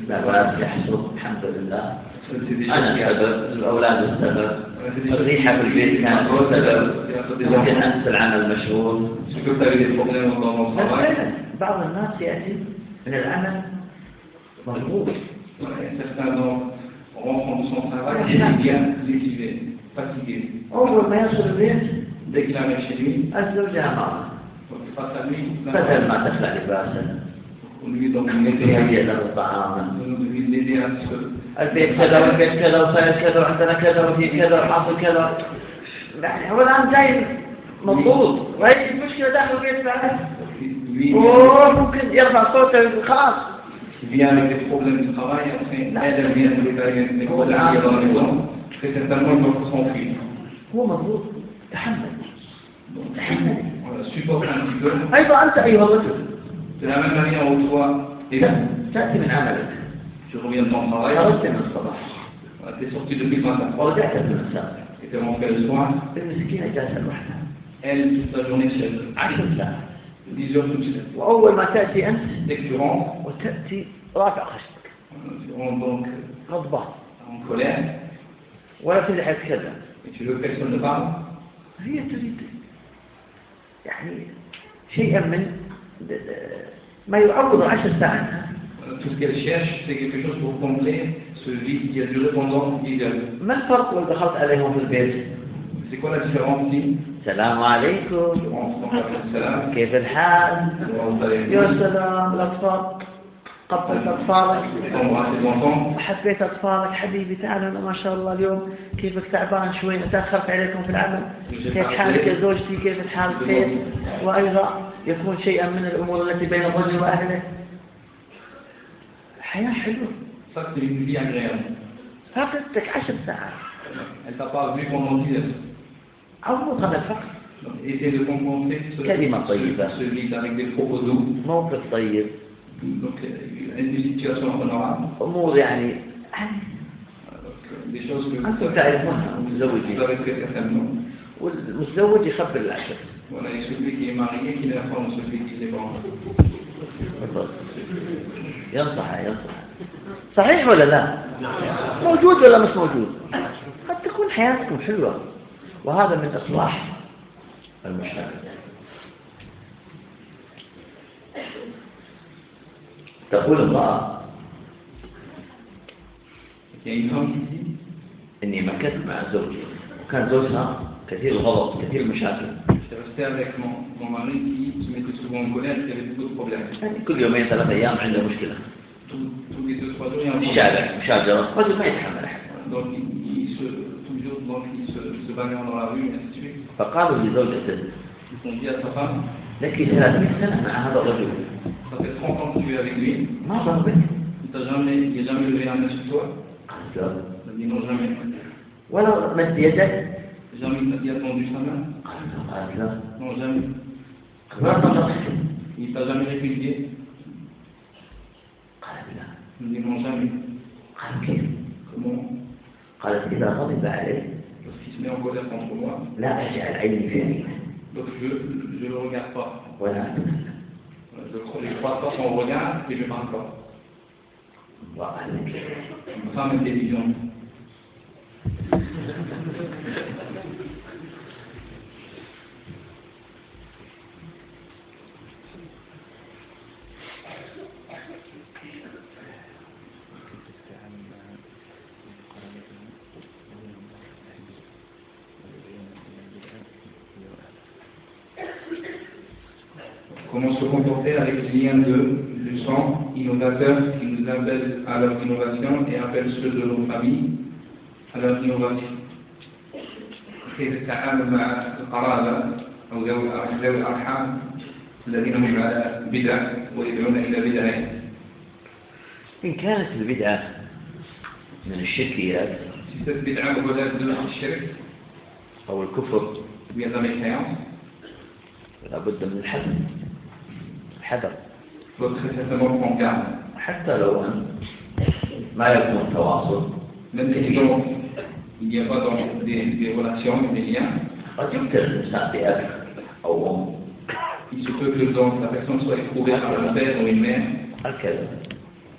لا الولد يحصل الحمد لله. C'est des أنا choses السبب، الأولاد السبب، الريحة في البيت كانت السبب، ممكن أنسى العمل مشغول. qui peuvent avoir des problèmes dans mon travail. بعض الناس يأتي من العمل مضغوط. Certains d'entre rentrent de son travail et bien lessivé, fatigué. أول ما يصل البيت Dès qu'il arrive chez lui, الزوجة أمامه. face à lui, بدل ما تخلع لباسه on lui donne une aide, يهيئ له طعاما. on lui l'aider à se البيت كذا والبيت كذا وصاير كذا وعندنا كذا وفي كذا وحاصل كذا. يعني هو الآن جاي مضغوط وهي المشكلة داخل البيت بعد. lui, ممكن يرفع صوته خلاص. il vient avec des problèmes de travail, après elle vient avec des problèmes dans la maison, très certainement il va s'enfuir. هو مضغوط تحمل. Donc, تحمل. voilà, supporte un petit peu. أيضا أنت أيها الرجل. De la même manière où toi, et تأتي من عملك. tu reviens de ton travail, خرجت من الصباح. tu es sorti depuis le matin, ورجعت من المساء. et tu es rentré le soir, المسكينة جالسة لوحدها. elle toute la journée chez elle, عشر ساعات. dix heures toute seule. وأول ما تأتي أنت Dès que tu rentres, وتأتي رافع خشمك. tu rentres donc غضبان. en colère, ولا تريد أحد يتكلم. et tu veux que personne ne parle. هي تريد يعني شيئا من ما يعوض عشر ساعات. Tout ce qu'elle cherche, c'est quelque chose pour combler ce vide qui a duré pendant dix heures. ما الفرق لو دخلت عليهم في البيت؟ C'est quoi la différence ici? السلام عليكم. Tu rentres donc avec le salam, كيف الحال؟ tu rentres avec يا lui, سلام الأطفال. قبلت أطفالك. tu embrasses tes enfants. حبيت أطفالك حبيبي تعال أنا ما شاء الله اليوم كيفك تعبان شوي تأخرت عليكم في العمل كيف حالك يا زوجتي كيف الحال بخير وأيضا يكون شيئا من الأمور التي بين الرجل وأهله. حياة حلوة. Ça, c'est une vie agréable. فقدتك عشر ساعات. Elle t'a pas vu pendant dix heures. عوض هذا الفقر. Donc, essaie de compenser ce, كلمة طيبة. ce vide avec des propos doux. موقف طيب. Donc, euh, une situation honorable. أمور يعني Donc, des choses que أنتم تعرفونها vous متزوجين. avez très certainement. والمتزوج يخبر العشر. Voilà, et celui qui est marié, qui informe celui qui n'est pas marié. ينصح ينصح. صحيح ولا لا؟ موجود ولا مش موجود؟ قد تكون حياتكم حلوة وهذا من إصلاح المجتمع. تقول امرأة إني مكثت مع زوجي وكان زوجها كثير الغضب كثير المشاكل. J'étais resté avec mon, mon mari qui se mettait souvent en colère, qui avait beaucoup de problèmes. يعني كل يومين ثلاثة أيام عنده مشكلة. Tous les deux, trois jours, il y a un في problème. الشارع مشاجرة رجل ما يتحمل أحد. Donc, il, il se, toujours, donc, il se, se bagarre dans la rue, et ainsi de suite. فقالوا لزوجته Ils ont dit à sa femme, لك ثلاثمائة سنة مع هذا الرجل ça fait trente ans que tu es avec lui, ما ضربك. il t'a jamais, il n'a jamais levé la main sur toi. قالت له Il a dit non, jamais. ولا مد يدك. Jamais il t'a dit attendu sa main. قالت له Non, jamais. ولا نطقت. Il t'a jamais répudié. قالت لا. Il dit non, jamais. قال كيف؟ Comment? قالت إذا غضب علي Lorsqu'il se met en colère contre moi, لا أجعل عيني في عينه donc je ne le regarde pas. ولا أتكلم. Je ne crois pas son regard et je ne parle pas. وقال لك Une femme intelligente. Comment se comporter avec les liens de, du sang innovateurs qui nous appellent à leur innovation et appellent ceux de nos familles à leur innovation. كيف التعامل مع القرابة أو ذوي ذوي الأرحام الذين هم على بدع ويدعون إلى بدع. إن كانت البدعة من الشركيات Si cette bid'a relève de الشرك أو الكفر ou bien de la mécréance, لا بد من الحذر الحذر il faut très certainement prendre garde. حتى لو أن ما يكون تواصل Même si donc, il n'y a pas donc des, des relations, des liens, قد يمكن الإنسان بأب أو أم il se peut que donc la personne soit éprouvée par un père ou une mère. الكذب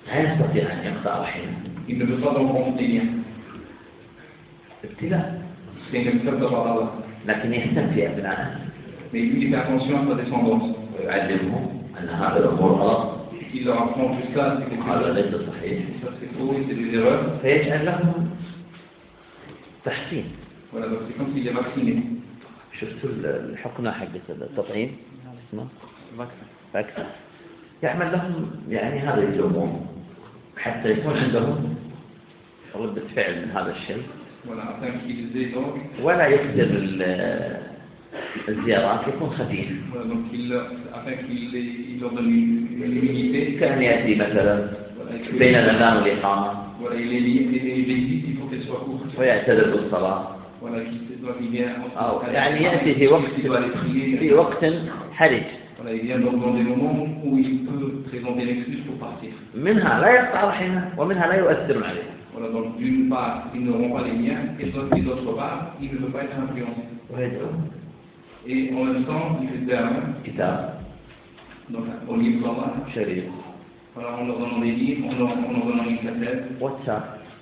لا يستطيع أن يقطع رحمه. Il ne peut pas rompre des liens. ابتلاء. C'est une épreuve de par Allah. لكن يهتم في أبنائه. Mais lui, il fait attention à sa descendance. ويعلمهم أن هذا الأمور غلط. Il leur apprend tout ça, c'est que هذا ليس صحيح. ça c'est faux, c'est des erreurs. فيجعل لهم تحسين. Voilà, donc c'est comme s'il est vacciné. شفتوا الحقنة حقت التطعيم اسمه فاكسة. يعمل لهم يعني هذا الهرمون حتى يكون عندهم ردة فعل من هذا الشيء. Voilà, afin qu'ils aient donc. ولا يكثر الزيارات يكون خفيف. Voilà, donc il leur, afin qu'il il leur donne une immunité. كأن يأتي مثلا بين الأذان والإقامة. Voilà, il les lit, il les visite, il faut qu'elles soient courtes. ويعتذر بالصلاة. Voilà, qu'il doit vient. أو يعني يأتي في وقت في وقت حرج. Voilà, il vient donc dans des moments où il peut présenter l'excuse pour partir. منها لا يقطع رحمه ومنها لا يؤثر عليه. Voilà, donc d'une part, ils n'auront pas les liens, et d'autre part, il ne peut pas être influencé. Et en même temps, il fait un كتاب. Donc au livre d'Allah. شريف. Voilà, on leur donne des livres, on leur, on leur donne une cassette. واتساب.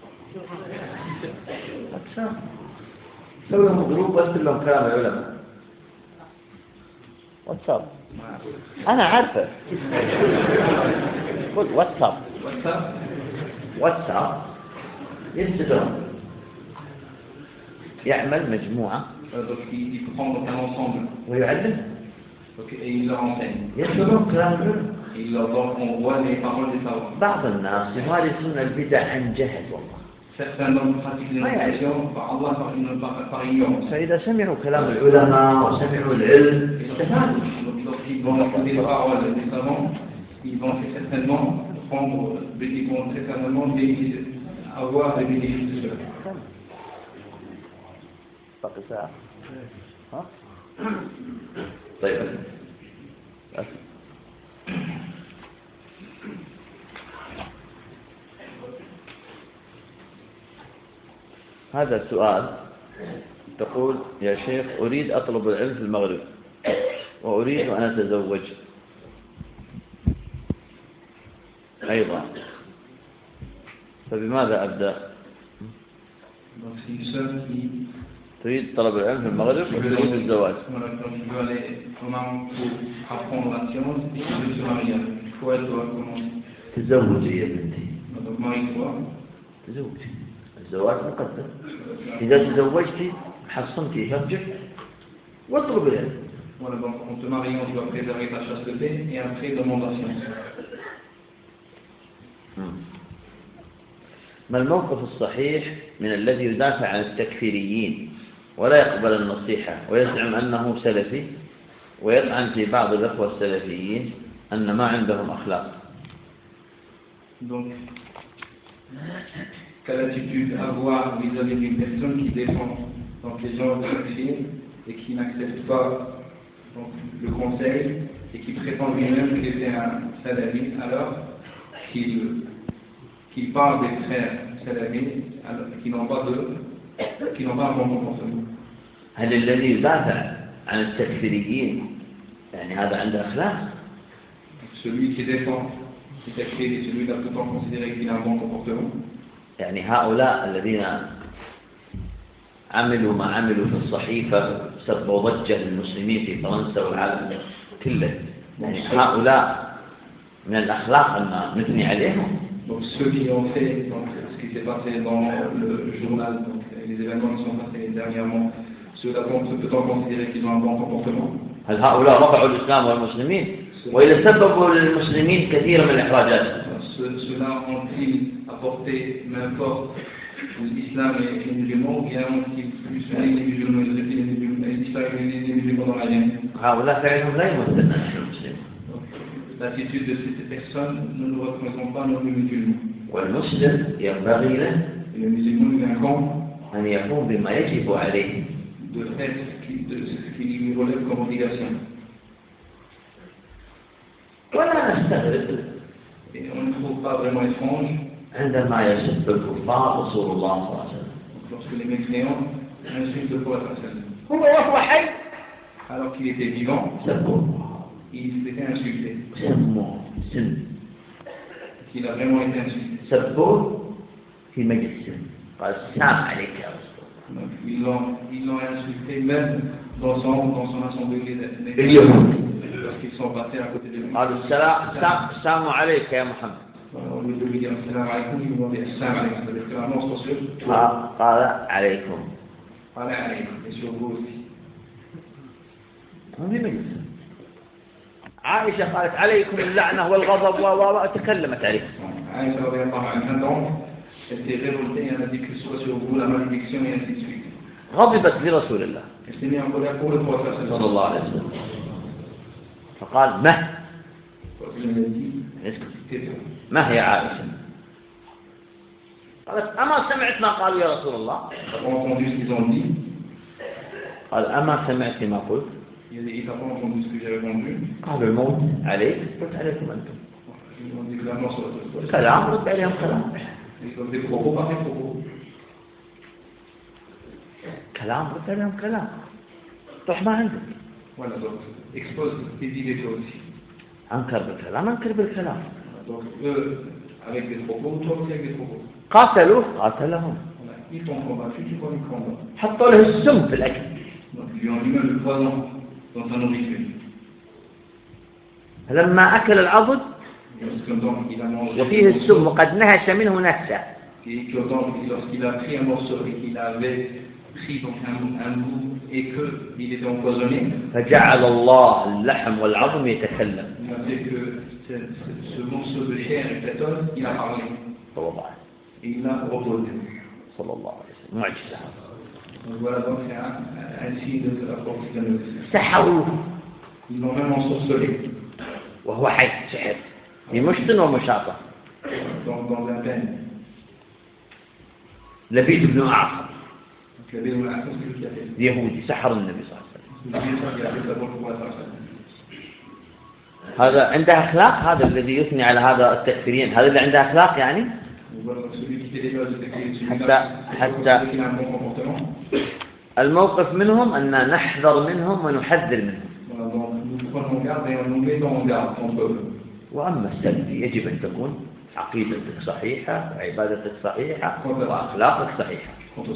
واتساب. سوي لهم جروب وارسل لهم كلام العلماء. واتساب. أنا عارفة. قل واتساب. واتساب. واتساب. ينتظرون. يعمل مجموعة. Donc il prend donc un ensemble. ويعلم. Et il leur enseigne. ينتظرون كلام العلماء. Il leur donne, on voit les paroles des savants. بعض الناس يمارسون البدع عن جهل والله. Certains d'entre eux pratiquent l'innovation par Allah, par, par ignorance. فإذا سمعوا كلام العلماء وسمعوا العلم استفادوا. Lorsqu'ils vont écouter les paroles des savants, ils vont très certainement prendre, ils vont très certainement avoir des bénéfices de cela. باقي ساعة. ها؟ طيب. هذا السؤال تقول يا شيخ أريد أطلب العلم في المغرب وأريد أن أتزوج أيضا فبماذا أبدأ؟ تريد طلب العلم في المغرب وتريد الزواج. تزوجي يا بنتي. تزوجي. الزواج مقدم. إذا تزوجتي حصنتي فرجك واطلب العلم. Voilà, donc en te mariant, tu dois préserver ta chasteté et après demande la science. ما الموقف الصحيح من الذي يدافع عن التكفيريين ولا يقبل النصيحة ويزعم أنه سلفي ويطعن في بعض الأخوة السلفيين أن ما عندهم أخلاق؟ Donc, quelle attitude avoir vis-à-vis d'une personne qui défend donc les gens de et qui n'accepte pas donc, le conseil et qui prétend lui-même qu'il était un salafi alors qu'il qu'il parle des frères salafis qui n'ont pas de qui n'ont pas un bon comportement. هل الذي يدافع عن التكفيريين يعني هذا عنده أخلاق؟ Celui qui défend les takfir et celui-là peut on considérer qu'il a un bon comportement. يعني هؤلاء الذين عملوا ما عملوا في الصحيفة سبوا ضجة للمسلمين في فرنسا والعالم كله يعني هؤلاء من الأخلاق أن نثني عليهم. Donc ceux qui ont fait donc, ce qui s'est passé dans le journal, donc, les événements qui sont passés dernièrement, ceux-là peut-on considérer qu'ils ont un bon comportement? هل هؤلاء رفعوا الإسلام والمسلمين وإذا سببوا للمسلمين كثير من الإحراجات؟ Ceux-là ont-ils apporté main forte l'islam et les musulmans ou bien ont-ils plus soigné les musulmans et l'islam et les musulmans dans la ligne? هؤلاء فعلهم لا يمثلنا نحن المسلمين. L'attitude de ces personnes ne nous représente pas nos musulmans. والمسلم ينبغي له le musulman lui incombe أن يقوم بما يجب عليه de faire ce qui, de, ce qui lui relève comme obligation. ولا نستغرب Et on ne trouve pas vraiment étrange عندما يسب الكفار رسول الله صلى الله عليه وسلم. Lorsque les mécréants insultent le prophète هو وهو حي alors qu'il était vivant, سبوه il s'était insulté. سموه سم qu'il a vraiment été insulté. سبوه في مجلس قال السلام عليك يا رسول الله. Donc, ils l'ont ils l'ont insulté même dans son dans son assemblée اليهود parce qu'ils sont passés à côté de lui. قالوا السلام السلام عليك يا محمد. Au lieu de lui dire السلام عليكم, ils lui ont dit السلام عليكم. C'est-à-dire que vraiment sur sur قال عليكم. قال عليكم et sur vous aussi. هم في مجلس. عائشة قالت عليكم اللعنة والغضب وتكلمت عليكم. عائشة رضي الله عنها donc était révoltée et elle a dit que soit sur vous la malédiction et ainsi de suite. غضبت لرسول الله Elle s'est mise en colère pour le prophète صلى الله عليه وسلم. فقال ما ما هي عائشة؟ قالت أما سمعت ما قالوا يا رسول الله؟ قال أما سمعت ما قلت؟ قال الموت عليك قلت عليكم أنتم. كلام رد عليهم كلام كلام رد عليهم كلام روح ما عندك. أنكر بالكلام أنكر بالكلام. قاتلوه قاتلهم. حطوا له السم في الأكل. فلما أكل العضد وفيه السم وقد نهش منه نهشة. فجعل الله اللحم والعظم يتكلم. Ce morceau de chair et cet os, il a parlé. Et il a reposé. معجزة. Voilà donc c'est un, un signe de la force de Dieu. سحروه. Ils l'ont même ensorcelé. وهو حي سحر. بمشط ومشاطة. Dans, dans un peine. لبيد بن أعصم. لبيد بن أعصم c'est lui qui a fait. يهودي سحر النبي صلى الله عليه وسلم. هذا عنده أخلاق هذا الذي يثني على هذا التكفيرين هذا اللي عنده أخلاق يعني حتى حتى الموقف منهم أن نحذر منهم ونحذر منهم. وأما السلبي يجب أن تكون عقيدتك صحيحة وعبادتك صحيحة وأخلاقك صحيحة.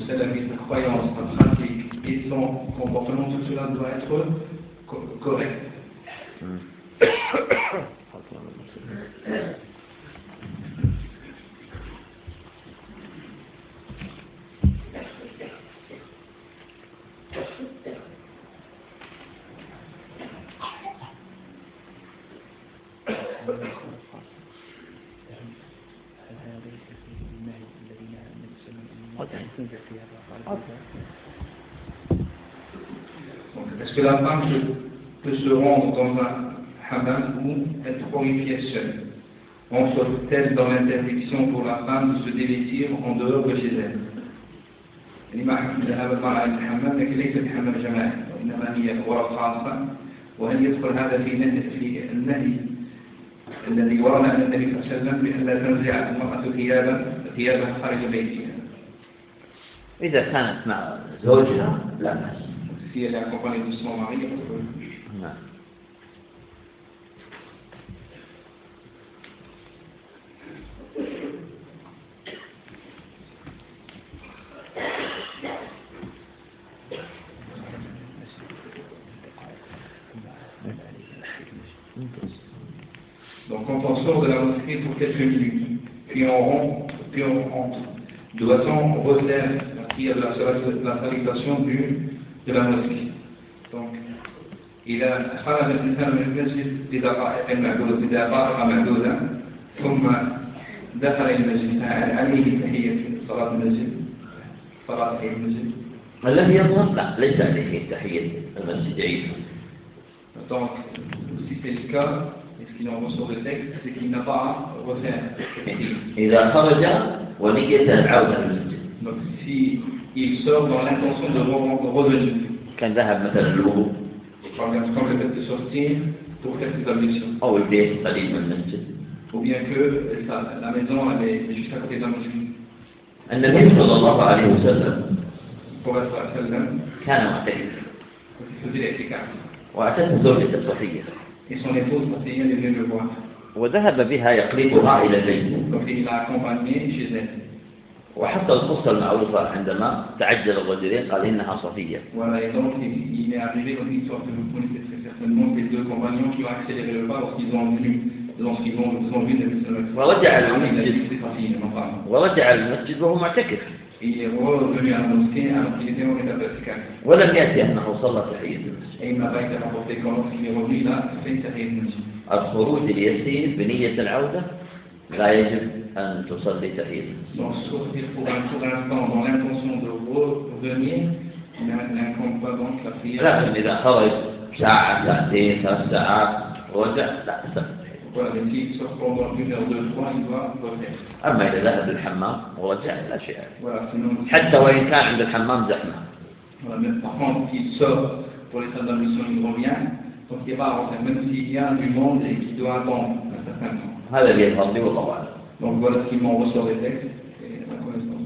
Est-ce que la femme peut se rendre dans un hammam ou être horrifiée seule? Entre-t-elle dans l'interdiction pour la femme de se dévêtir en dehors de chez elle? الإمام ذهب المرأة إلى الحمام لكن ليس بحمام جماعي وإنما هي غرف خاصة. وهل يدخل هذا في نهي في النهي الذي ورد عن النبي صلى الله عليه وسلم بأن لا تنزع المرأة ثيابا ثيابها خارج بيتها؟ إذا كانت مع زوجها لا بأس. Si elle est accompagnée de son mari, نعم. Donc quand on sort de la mosquée pour quelques minutes, puis on rentre, puis on rentre, doit-on refaire la prière de la, la salutation du, de la mosquée? Donc, إذا خرج الإنسان من المسجد لدقائق معدودة لدقائق معدودة ثم دخل المسجد عليه تحية صلاة المسجد صلاة المسجد الذي يظهر لا ليس عليه تحية المسجد عيد. Donc, si c'est le cas, et ce qu'il en ressort de texte, c'est qu'il n'a pas à refaire. إذا خرج ونية العودة للمسجد. Donc, si il sort dans l'intention de revenir. كان ذهب مثلا الوضوء. Par exemple, quand le fait de sortir pour faire ses ablutions. أو البيت قريب من المسجد. Ou bien que la maison elle est juste à côté de la mosquée. النبي صلى الله عليه وسلم كان معتكفا. وأتته زوجته صفية. Et son épouse Safiya est venue le voir. وذهب بها يقلبها إلى البيت. Donc il l'a accompagnée chez elle. وحتى القصة المعروفة عندما تعجل الرجلين قال إنها صفية. Voilà, et donc il est arrivé dans une sorte, vous connaissez très certainement ces deux compagnons qui ont accéléré le pas lorsqu'ils ont vu, lorsqu'ils ont, ils ont vu Nabi sallallahu ورجع alayhi wa sallam. المسجد ورجع المسجد وهو معتكف. Il est revenu à la mosquée alors qu'il était en état d'escale. ولم يأتي أنه صلى تحية المسجد. Et il n'a pas été rapporté quand lorsqu'il est revenu, il a fait تحية المسجد. الخروج اليسير بنية العودة لا يجب أن تصلي تحية المسجد. Donc sortir pour un court instant dans l'intention de revenir, n'incombe pas donc la prière. لكن إذا خرج ساعة ساعتين ثلاث ساعات ورجع لا تسمى. Voilà, mais s'il sort pendant une heure, deux, trois, il doit revenir. أما إذا ذهب للحمام ورجع لا شيء عليه. Voilà, sinon. حتى وإن كان عند الحمام زحمة. Voilà, mais par contre, s'il sort pour les salles d'ablution, il revient. Donc il va rentrer, même s'il y a du monde et qu'il doit attendre un certain temps. هذا اللي يظهر لي والله أعلم. Donc voilà ce qui m'en ressort des textes et la connaissance.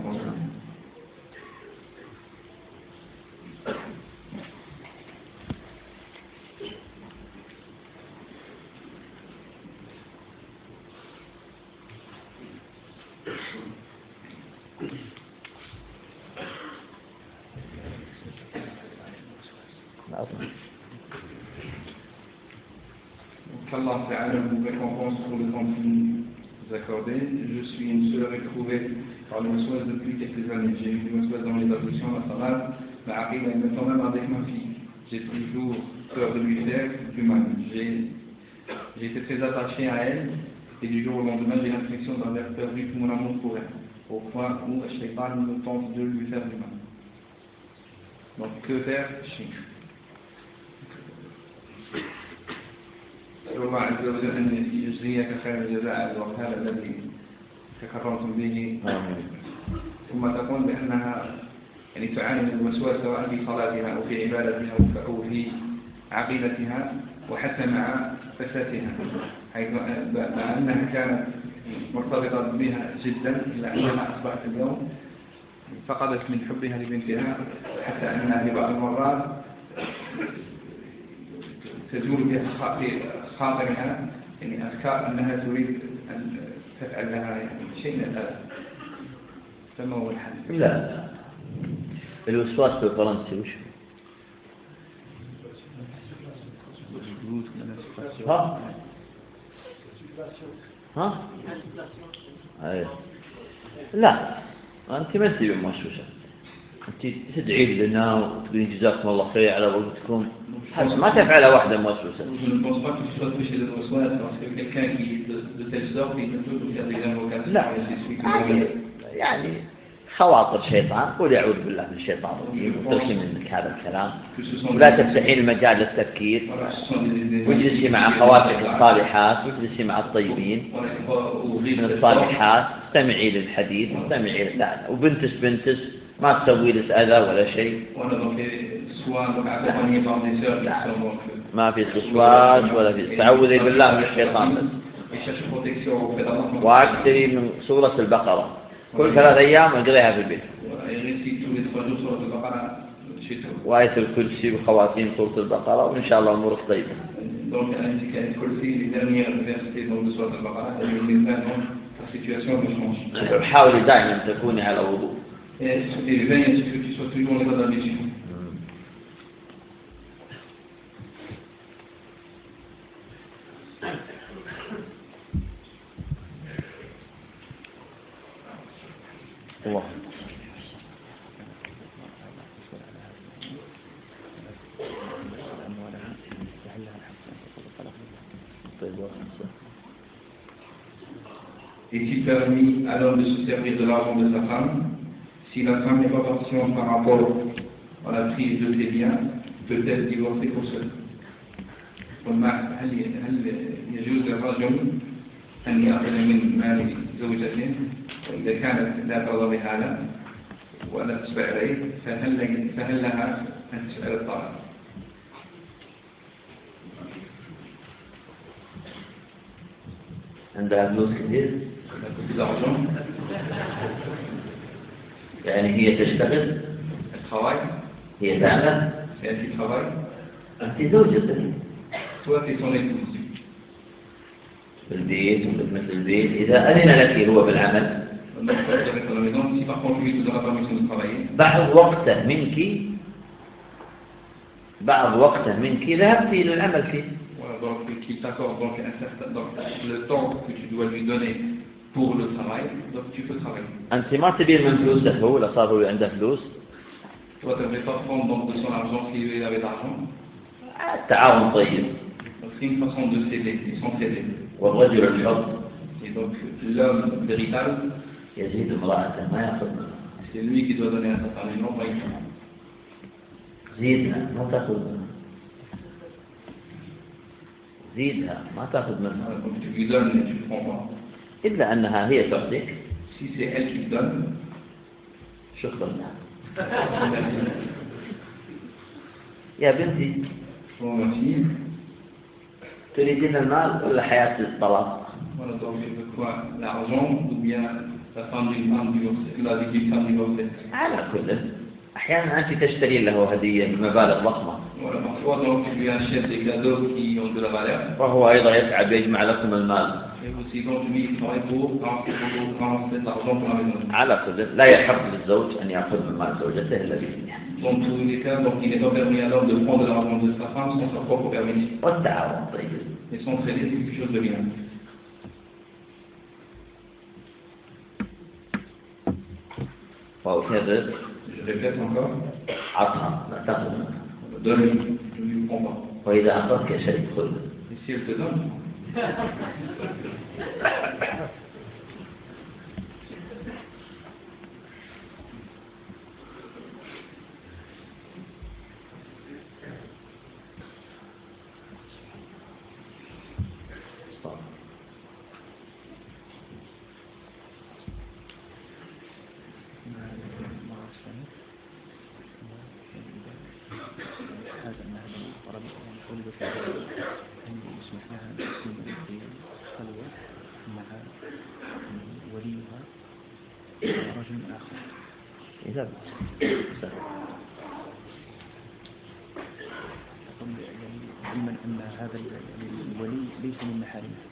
Qu'Allah Ta'ala vous récompense pour le temps qu'il nous accordé. Je suis une sœur éprouvée par le Moussouaz depuis quelques années. J'ai eu du Moussouaz dans les ablutions, la salade, la harib, et maintenant même avec ma fille. J'ai toujours peur de lui faire du mal. J'ai j'ai été très attaché à elle et du jour au lendemain j'ai l'impression d'avoir perdu tout mon amour pour elle. Au point où je ne sais pas, me tente de lui faire du mal. Donc que faire? أسأل الله عز وجل أن يجزيك خير الجزاء على الوكالة الذي تكرمتم به. ثم تقول بأنها يعني تعاني من الوسواس سواء في صلاتها أو في عبادتها أو في عقيدتها وحتى مع فساتها، حيث مع أنها كانت مرتبطة بها جدا إلا أنها أصبحت اليوم فقدت من حبها لبنتها حتى أنها في بعض المرات تدور في خاطرها يعني أفكار أنها تريد أن تفعل لها يعني شيء من هذا. فما هو الحل؟ لا الوسواس بالفرنسي وش ها ها أيه. لا أنت ما تبي موسوسة، أنت تدعي لنا وتقولين جزاكم الله خير على وقتكم، حس ما تفعل واحدة موسوسة. لا يعني خواطر شيطان، قل يعوذ بالله من الشيطان الرجيم وتركي منك هذا الكلام ولا تفتحين المجال للتفكير واجلسي مع خواتك الصالحات واجلسي مع الطيبين من الصالحات، استمعي للحديث استمعي لا وبنتس بنتس ما تسوي لس أذى ولا شيء. ما في وسواس ولا في تعوذي بالله من الشيطان بس. واكثري من سورة البقرة كل ثلاث أيام أقريها في البيت. وآية الكرسي وخواتيم سورة البقرة وإن شاء الله أمورك طيبة. حاولي دائما تكوني على وضوء. الله Est-il permis à l'homme de se servir de l'argent de sa femme si la femme n'est pas partition par rapport à la prise de ses biens, peut-elle divorcer pour cela? هل هل يجوز للرجل أن يأخذ من مال زوجته وإذا كانت لا ترضى بهذا ولا تسبع إليه فهل فهل لها أن تسأل الطلاق؟ عندها فلوس كثير؟ يعني هي تشتغل؟ الخواي؟ هي تعمل؟ هي في الخواي؟ أنت زوجتك؟ Toi, tu es son épouse. في البيت مثل البيت إذا أذن لك هو بالعمل Donc, ça veut dire rester à la maison. Si par contre lui te donne la permission de travailler, بعض وقته منك بعض وقته منك ذهبت إلى العمل فيه. voilà, donc qu'il t'accorde donc un certain donc le temps que tu dois lui donner pour le travail, donc tu peux travailler. أنت ما تبين من فلوسه هو لا صار هو عنده فلوس. Toi tu ne vais pas prendre donc de son argent s'il avait d'argent. التعاون طيب. Donc c'est une façon de s'aider, de s'entraider. والرجل الحر. Et donc l'homme véritable, يزيد امرأته ما يأخذ منها. c'est lui qui doit donner à sa femme, non pas une femme. زيدها ما تأخذ منها. زيدها ما تأخذ منها. Donc tu lui donnes et tu ne prends pas. إلا أنها هي تعطيك. Si c'est elle qui te donne, شكرا لها. يا بنتي bon ma fille, تريدين المال ولا حياة الطلاق؟ voilà donc tu veux quoi, l'argent ou bien la femme d'une femme divorcée, la vie d'une femme divorcée. على كل أحيانا أنت تشتري له هدية بمبالغ ضخمة. Voilà, parfois donc tu lui achètes des cadeaux qui ont de la valeur. وهو أيضا يتعب يجمع لكم المال. Et aussi donc lui il travaille pour ramasser cet argent pour la maison. على كل لا يحق للزوج أن يأخذ من مال زوجته إلا بإذنها. Dans tous les cas, donc il n'est pas permis à l'homme de prendre l'argent de sa femme sans sa propre permission. والتعاون طيب. Et s'entraider, c'est quelque chose de bien. وأكرر Je répète encore, عطها لا تأخذ منها. donne-lui, ne lui prends pas. وإذا أعطتك شيء خذ. Et si elle te donne, إذا علما أن هذا الولي ليس من محارمه.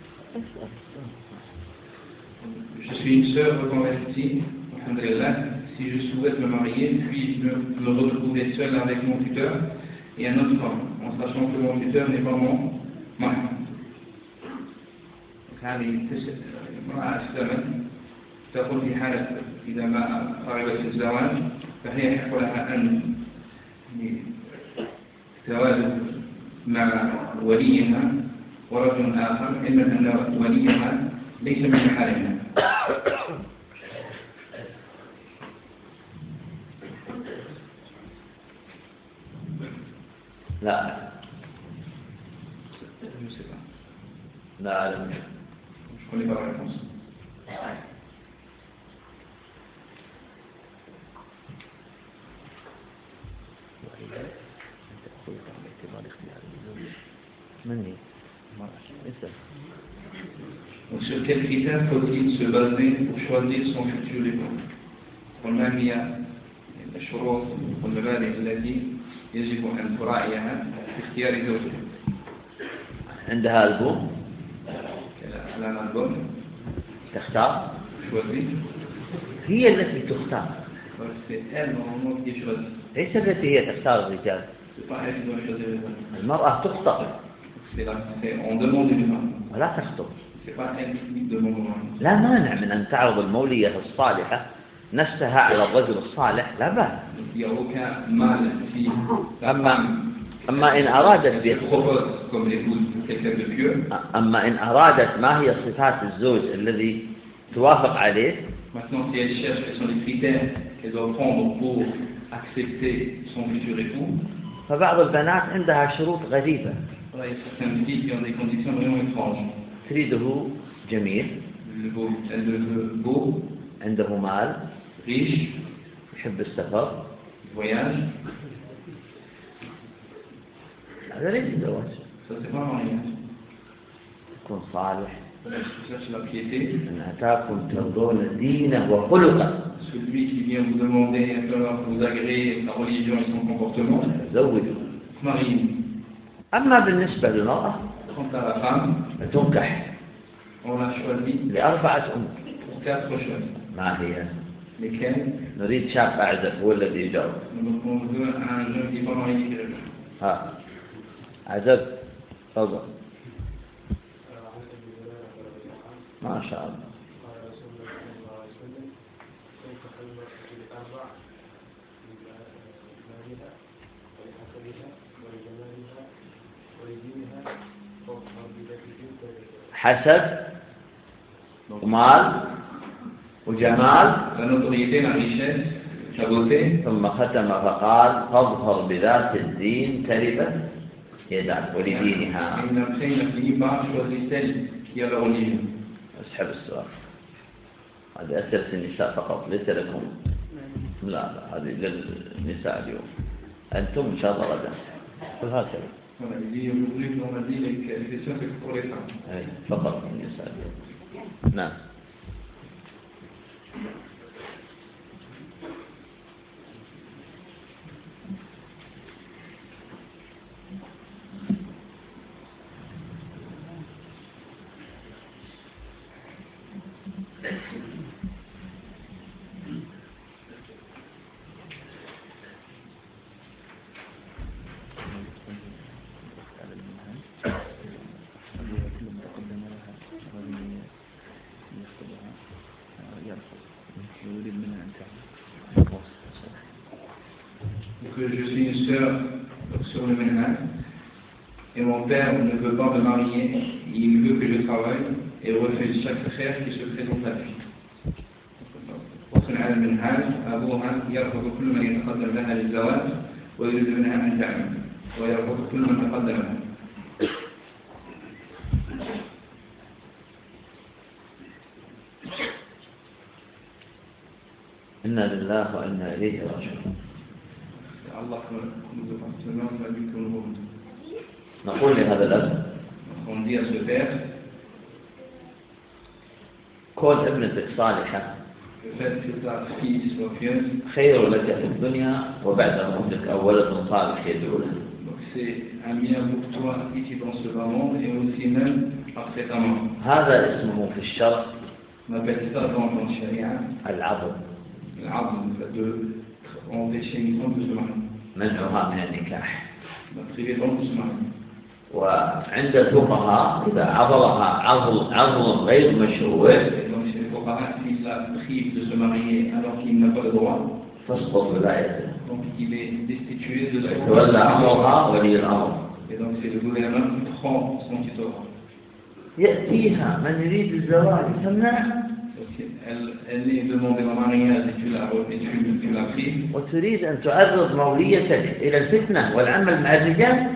je suis une sœur reconvertie, alhamdulillah, si je souhaite me marier, puis me, me retrouver seul avec mon tuteur et un autre homme, en sachant que mon tuteur n'est pas mon mari. هذه امرأة أسلمت تقول في حالة إذا ما رغبت في الزواج فهي يحق لها أن تتواجد مع وليها ورجل آخر إلا أن وليها ليس من محارمها. لا Je sais pas. لا أعلم. Je connais pas la réponse. من هي؟ اسأل. Donc, sur quels critères faut-il se baser pour choisir son futur époux? قلنا هي الشروط والمبادئ التي يجب أن تراعيها في اختيار زوجها. عندها ألبوم على الألبوم تختار. choisit. هي التي تختار. C'est elle normalement qui choisit. ليس التي هي تختار الرجال. C'est pas elle qui doit choisir les hommes. المرأة تخطب. C'est la, c'est, on demande une femme. ولا تخطب. C'est pas elle qui demande une femme. لا مانع من أن تعرض المولية الصالحة نفسها على الرجل الصالح لا بأس. Il n'y a aucun mal si la أما femme أما إن أرادت se propose comme l'épouse quelqu'un de pieux. أما إن أرادت ما هي صفات الزوج الذي توافق عليه. Maintenant, si elle cherche quels sont les critères qu'elle doit prendre pour accepter son futur époux, فبعض البنات عندها شروط غريبة. voilà, il y a certaines filles qui ont des conditions vraiment étranges. تريده جميل. Elle veut, elle le veut beau, عنده مال. riche, يحب السفر. voyage. هذا ليس زواج. Ça, c'est pas un mariage. يكون صالح. Je cherche la piété. أن أتاكم ترضون دينه وخلقه. Celui qui vient vous demander un peu, vous agréer sa religion et son comportement, زوجوا. mariez. أما بالنسبة للمرأة Quant à la femme, تنكح on a choisi لأربعة أمور. quatre choses. ما هي؟ Lesquelles? نريد شاب أعزب هو الذي يجاوب. Donc on veut un jeune qui va marier quelqu'un. ها عزب تفضل. ما شاء الله. حسب ومال وجمال La notoriété, la richesse, la beauté. ثم ختم فقال فاظهر بذات الدين تربت يداك ولدينها. Et après il a fini par choisir celle qui a la religion. اسحب السؤال. هذه أسئلة النساء فقط ليس لكم. لا لا هذه للنساء اليوم. أنتم إن شاء الله غدا. قل هكذا. Voilà, il dit aujourd'hui on a dit les questions c'est pour les femmes. أي فقط النساء اليوم. نعم. Que je suis une sœur sur le ménage et mon père ne veut pas me marier, il veut que je travaille et refuse chaque frère qui se présente à lui. وصل على المنهاج أبوها يرفض كل من يتقدم لها للزواج ويريد منها أن تعمل ويرفض كل من تقدم لها. إنا لله وإنا إليه راجعون. نقول لهذا الأب كون ابنتك صالحة خير لك في الدنيا وبعد موتك أو ولد صالح يدعو له. هذا اسمه في الشرع العضل. منعها من النكاح. وعند الفقهاء إذا عضلها عضل عضل غير مشروع تسقط ولايته. تولى أمرها ولي الأمر. يأتيها من يريد الزواج تمنعها. وتريد أن تعرض موليتك إلى الفتنة والعمل مع الرجال.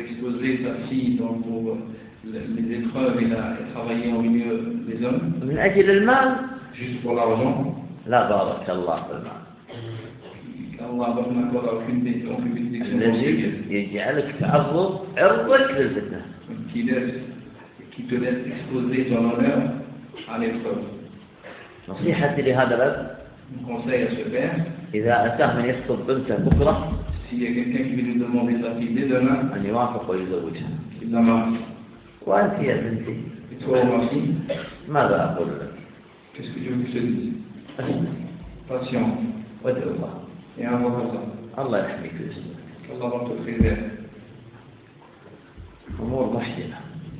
من أجل المال. لا بارك الله في المال. الذي يجعلك تعرض عرضك للفتنة. نصيحتي لهذا الأب إذا أتاه من يخطب بنته بكرة أن يوافق ويزوجها. وأنت يا بنتي ماذا أقول لك؟ وادعو الله الله يحميك ويسلمك. أمور محزنة.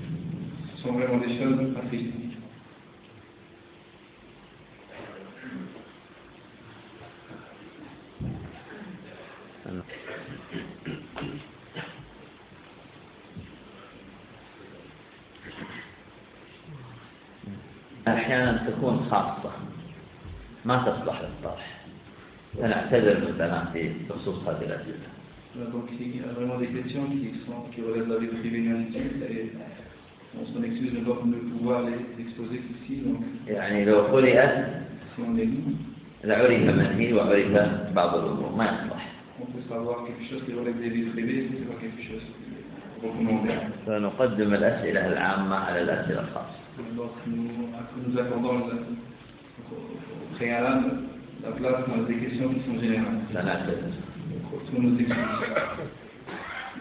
أحيانا تكون خاصة ما تصلح للطرح. فنعتذر من بناتي بخصوص هذه الأسئلة. Donc il y a vraiment des questions qui, sont, qui relèvent de la vie privée intime et on s'en excuse de ne pas pouvoir les exposer ici. Donc, يعني لو قرأت si on est libre, لعرف من هي وعرف بعض الأمور ما يصلح. On peut savoir quelque chose qui relève des vies privées, c'est pas quelque chose recommandé. فنقدم الأسئلة العامة على الأسئلة الخاصة. Donc nous, nous accordons au préalable la place dans des questions qui sont générales. لا نعتذر. Tous nos excuses.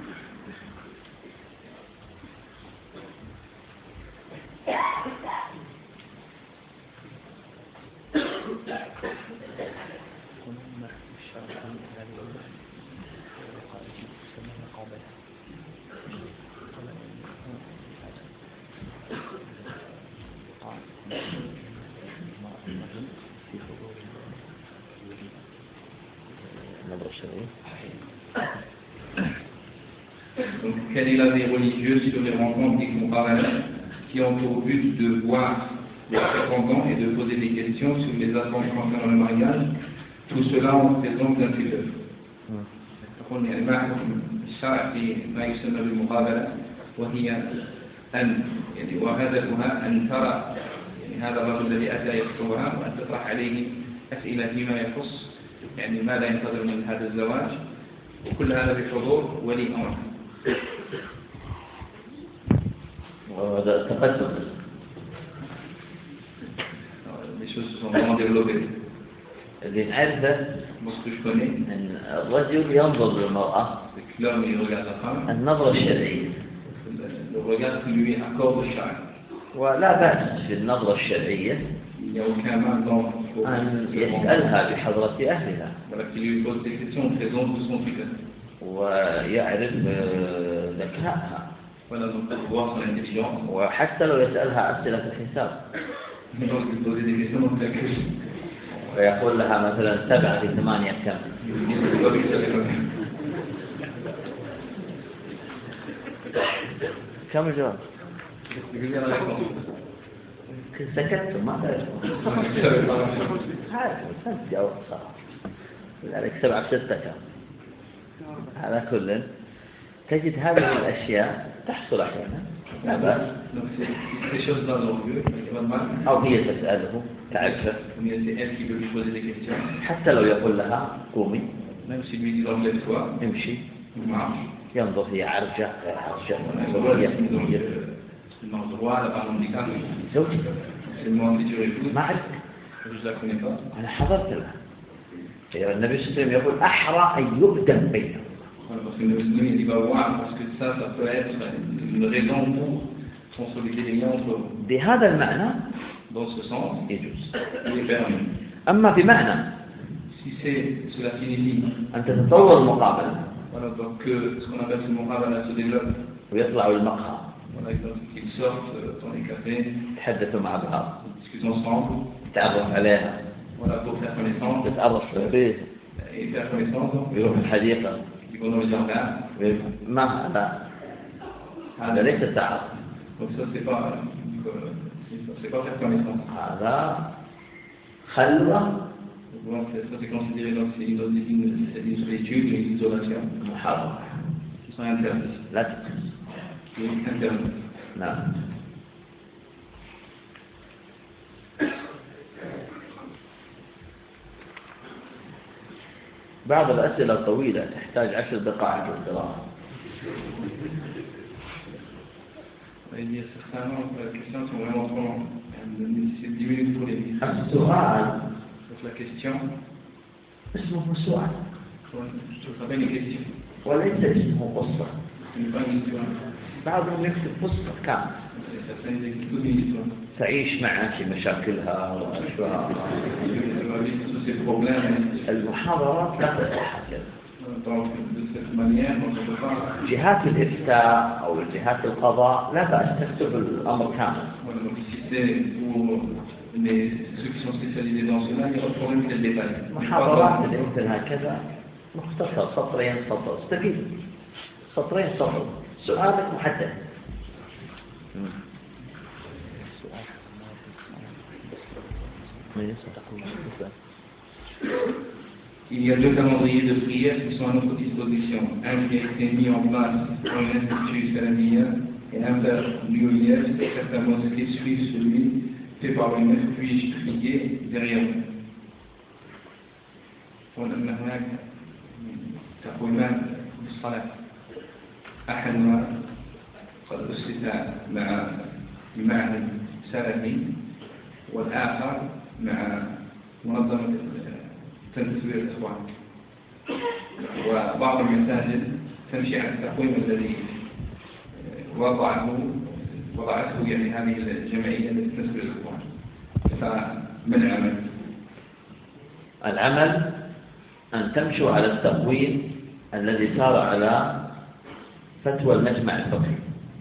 Yeah. Donc, quel est l'avis religieux sur les rencontres des comparables qui ont pour but de voir les répondants et de poser des questions sur les attentes concernant le mariage, tout cela en présence d'un philosophe. يقول يعني ما حكم الشرع في ما يسمى بالمقابلة وهي أن يعني وهدفها أن ترى يعني هذا الرجل الذي أتى يخطبها وأن تطرح عليه أسئلة فيما يخص يعني ماذا ينتظر من هذا الزواج وكل هذا بحضور ولي أمر. وهذا تقدم. Les choses se sont vraiment développées. اللي نعرفه أن الرجل ينظر للمرأة النظرة الشرعية ولا بأس في النظرة الشرعية أن يسألها بحضرة أهلها ويعرف ذكائها وحتى لو يسألها أسئلة الحساب ويقول لها مثلا سبعة في ثمانية كم كم الجواب؟ سكت ما تعرف هذا سنت جواب صراحة لذلك سبعة ستة كم على كل تجد هذه الأشياء تحصل أحيانا لا بأس أو هي تسأله تعرفه حتى لو يقول لها قومي امشي ينظر هي عرجة غير عرجة زوجي ما أعرف أنا حضرت لها النبي صلى الله عليه وسلم يقول أحرى أن يؤذن بينهم parce que le musulman il va voir parce que ça ça peut être une raison pour consolider les liens entre eux. بهذا المعنى dans ce sens يجوز il est permis. أما بمعنى si c'est cela signifie أن تتطور المقابلة voilà donc que ce qu'on appelle ce muqabala se développe ويطلع المقهى voilà donc qu'ils sortent dans les cafés يتحدثوا مع بعض discutent ensemble يتعرف عليها voilà pour faire connaissance يتعرف به et faire connaissance يروح الحديقة ما هذا هذا ليس تعارف هذا خلوة محرمة لا تقص نعم بعض الأسئلة طويلة تحتاج عشر دقائق للقراءة. السؤال اسمه سؤال وليس اسمه قصة. بعضهم يكتب قصة كاملة تعيش معها في مشاكلها وأشواقها. المحاضرات لا تصح هكذا. جهات الإفتاء أو جهات القضاء لا بأس تكتب الأمر كامل. محاضرات مثل هكذا مختصر سطرين سطر استفيد سطرين سطر سؤالك محدد. Il y a deux calendriers de prière qui sont à notre disposition. Un qui a été mis en place dans l'Institut Salamia et un vers l'U I F, certains mosquées suivent celui fait par le maître, puis-je prier derrière vous. ولأن هناك تقويمان بالصلاة أحدها قد أسس مع المعهد السلفي والآخر مع منظمة تنسيق الإخوان وبعض المساجد تمشي على التقويم الذي وضعه وضعته يعني هذه الجمعية لتنسيق الإخوان. فما العمل؟ العمل أن تمشوا على التقويم الذي صار على فتوى المجمع الفقهي.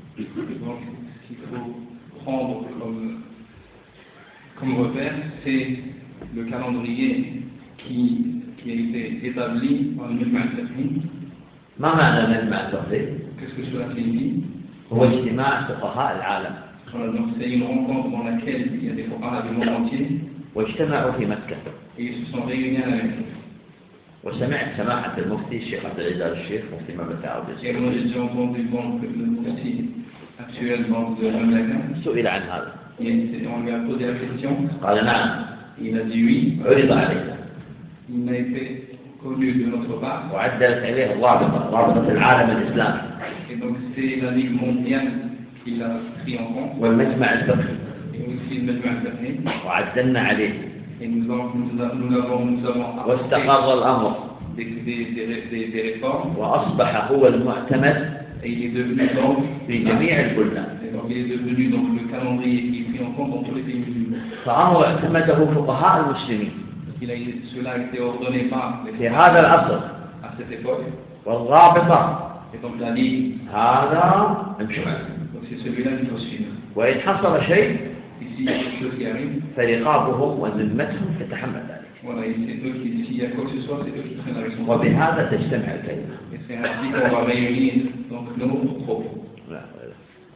Prendre comme, comme repère, c'est le calendrier qui qui a été établi par le Majma' al-Fiqhi. ما معنى مجمع التوحيد؟ Qu'est-ce que cela signifie? هو اجتماع فقهاء العالم. Voilà, donc c'est une rencontre dans laquelle il y a des fuqaha du monde entier. واجتمعوا في مكة. Et ils se sont réunis à la Mecque. وسمعت سماحة المفتي الشيخ عبد العزيز آل الشيخ مفتي المملكة العربية Et moi j'ai déjà entendu donc, le mufti actuel donc, de Mamlaka. سئل عن هذا. Et on lui a posé la question. قال نعم. Il a dit oui. عرض عليه. Il n'a été connu de notre part. وعدلت عليه الرابطة رابطة العالم الإسلامي. Et donc c'est la Ligue mondiale qui l'a pris en compte. والمجمع الفقهي. Et aussi le Majma' al-Fiqhi. وعدلنا عليه. Et nous avons, nous avons, nous avons, nous avons واستقر الأمر. des, des, des, des, des réformes. وأصبح هو المعتمد Et il est devenu donc, في جميع البلدان. et donc il est devenu donc le calendrier qui est pris en compte dans tous les pays musulmans. فأمر اعتمده فقهاء المسلمين. Il a, cela a été ordonné par les في هذا العصر. à cette époque. والرابطة. Et donc la Ligue, هذا امشوا. donc c'est celui-là qu'il faut suivre. وإن حصل شيء Ici, il y a quelque chose qui arrive. فرقابهم وذمتهم تتحمل ذلك. Voilà, et c'est eux qui, s'il y a quoi que ce soit, c'est eux qui prennent la responsabilité. وبهذا تجتمع الكلمة. Et c'est ainsi qu'on va réunir donc nos propos. لا لا.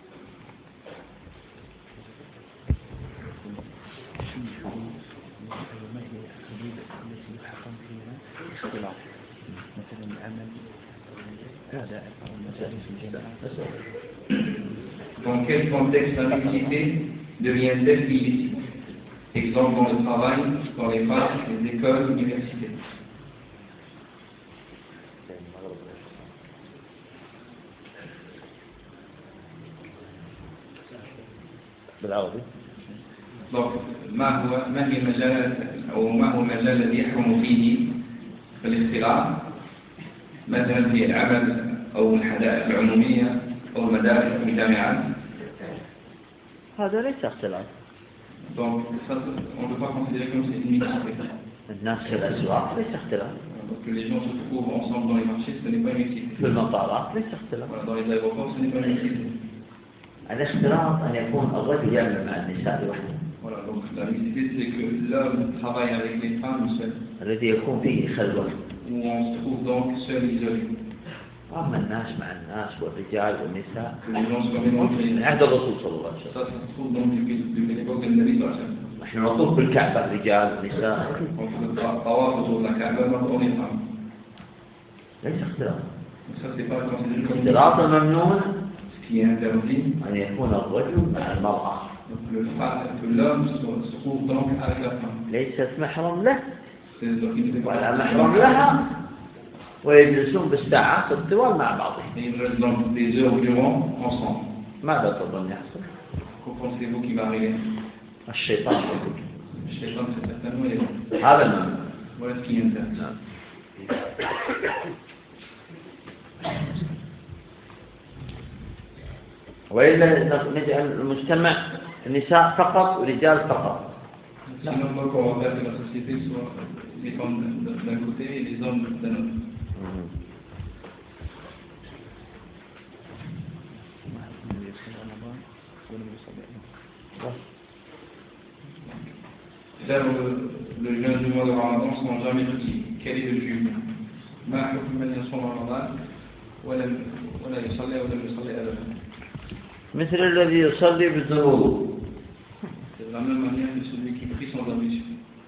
مثلا العمل هذا أو المسائل في الجامعة. Dans quel contexte la mixité devient-elle illicite? Exemple dans le travail, dans les facs, les écoles, l'université. بالعربي. Donc, ما هو ما هي المجالات أو ما هو المجال الذي يحرم فيه الاختلاط مثلا في العمل أو الحدائق العمومية أو المدارس أو الجامعات. هذا ليس اختلاط. Donc, ça, on ne peut pas considérer comme c'est une mixité. الناس في الأسواق ليس اختلاط. Donc, que les gens se trouvent ensemble dans les marchés, ce n'est pas une mixité. في المطارات ليس اختلاط. Voilà, dans les aéroports, ce n'est pas une mixité. الاختلاط أن يكون الرجل يعمل مع النساء وحده. Voilà, donc la mixité, c'est que l'homme travaille avec les femmes seules, الذي يكون فيه خلوة. où on se trouve donc seul, isolé. أما الناس مع الناس والرجال والنساء Les gens se commémorent. من عهد الرسول صلى الله عليه وسلم. Ça, ça se trouve donc depuis, depuis l'époque de Nabi sallallahu alayhi wa sallam. نحن نطوف بالكعبة الرجال والنساء. On fait le tawaf autour de la Kaaba, maintenant les femmes. ليس اختلاط. Donc ça, c'est pas considéré comme une الاختلاط الممنوع ce qui est interdit. أن يكون الرجل مع المرأة. Donc le fait que l'homme se, se trouve donc avec la femme. ليست محرم له C'est donc il ne fait ولا pas. محرم لها ويجلسون بالساعات الطوال مع بعضهم. Et ils restent donc des heures durant ensemble. ماذا تظن يحصل؟ Qu'en pensez-vous qui va arriver? الشيطان يقول Le shaitan, c'est certainement les هذا الممنوع. Voilà ce qui est interdit. نعم. وإلا نجعل المجتمع النساء فقط ورجال فقط. Sinon, moi, qu'on va faire que la société soit les femmes d'un côté et les hommes d'un autre. Faire le, le jeûne du mois de Ramadan sans jamais prier. Quel est le juge? ما حكم من يصوم رمضان ولم ولا يصلي ولم يصلي أبدا. مثل الذي يصلي بدون وضوء. C'est de la même manière que celui qui prie sans ablution.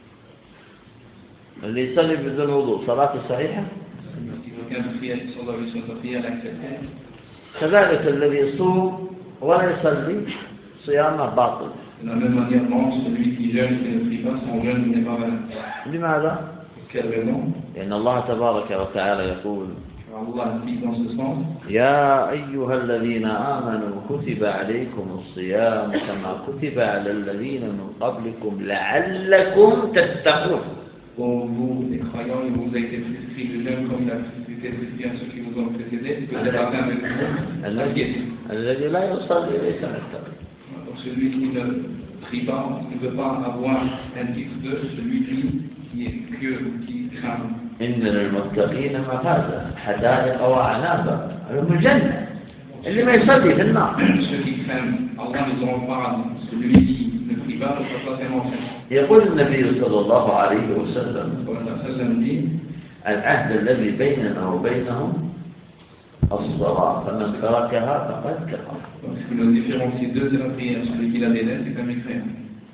اللي يصلي بدون وضوء صلاته صحيحة. Si quelqu'un prie sans ablution, sa prière est acceptée. كذلك الذي يصوم ولا يصلي صيامه باطل. De la même manière, non, celui qui jeûne et ne prie pas, son jeûne n'est pas valable. لماذا؟ Quelle raison? لأن الله تبارك وتعالى يقول Allah dit dans ce sens. يا أيها الذين آمنوا كتب عليكم الصيام كما كتب على الذين من قبلكم لعلكم تتقون. Pour vous, les croyants, il vous a été prescrit le jeûne comme il a été prescrit à ceux qui vous ont précédés, que vous avez atteint avec vous la piété. الذي لا يصلي ليس متقي. Donc celui qui ne prie pas, qui ne veut pas avoir un titre de celui qui est pieux, qui craint. إن للمتقين مفازا حدائق وأعنابا لهم الجنة اللي ما يصلي في النار. Ceux qui craignent Allah les auront paradis. Celui qui ne prie pas ne sera pas enfer. يقول النبي صلى الله عليه وسلم Voilà, ça, ça me dit. العهد الذي بيننا وبينهم الصلاة فمن تركها فقد كفر. Ce qui nous différencie deux de la prière, celui qui la délaisse est un mécréant.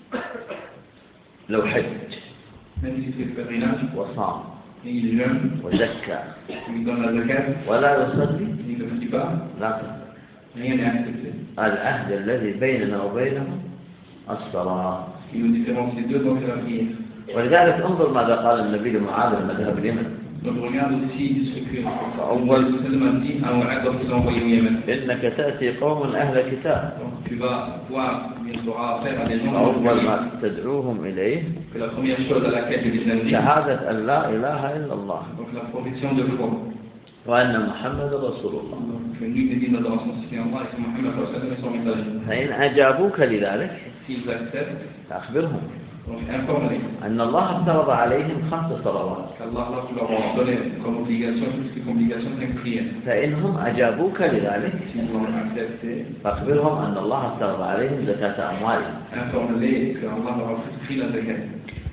لو حج Même s'il fait le pèlerinage, وصام et il jeûne, وزكى il donne la zakat, ولا يصلي il ne prie pas, لا تقبل. rien n'est accepté. العهد الذي بيننا وبينهم الصلاة. Ce qui nous différencie deux donc c'est la prière. ولذلك انظر ماذا قال النبي لمعاذ بن مذهب اليمن. Donc regarde aussi ce que Allah a dit à Mu'adh lorsqu'il l'a envoyé au Yémen. إنك تأتي قوم أهل كتاب. Donc tu vas voir, il aura affaire à des gens أول ما تدعوهم إليه que la première chose à laquelle je les invite, شهادة أن لا إله إلا الله donc la profession de foi. وأن محمد رسول الله. Donc lui dit notre adoration c'est Allah et Muhammad sallallahu alayhi wa sallam et son messager. فإن أجابوك لذلك S'ils acceptent, فأخبرهم donc informe-les أن الله افترض عليهم خمس صلوات qu'Allah leur a donné comme obligation, plus qu'une obligation, cinq prières. فإنهم أجابوك لذلك S'ils l'ont accepté, فأخبرهم أن الله افترض عليهم زكاة أموالهم. informe-les qu'Allah leur a prescrit la zakat.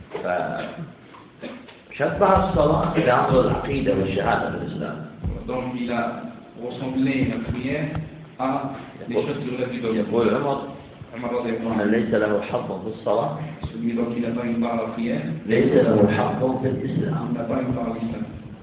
فشبه الصلاة بأمر العقيدة والشهادة في الإسلام. Donc il a ressemblé la prière à des choses sur la vie de يقول عمر Omar radiyallahu من anhu. ليس له حظ في الصلاة Celui donc qui n'a pas une part à la prière, ليس له حظ في il الإسلام. n'a pas une part à l'islam.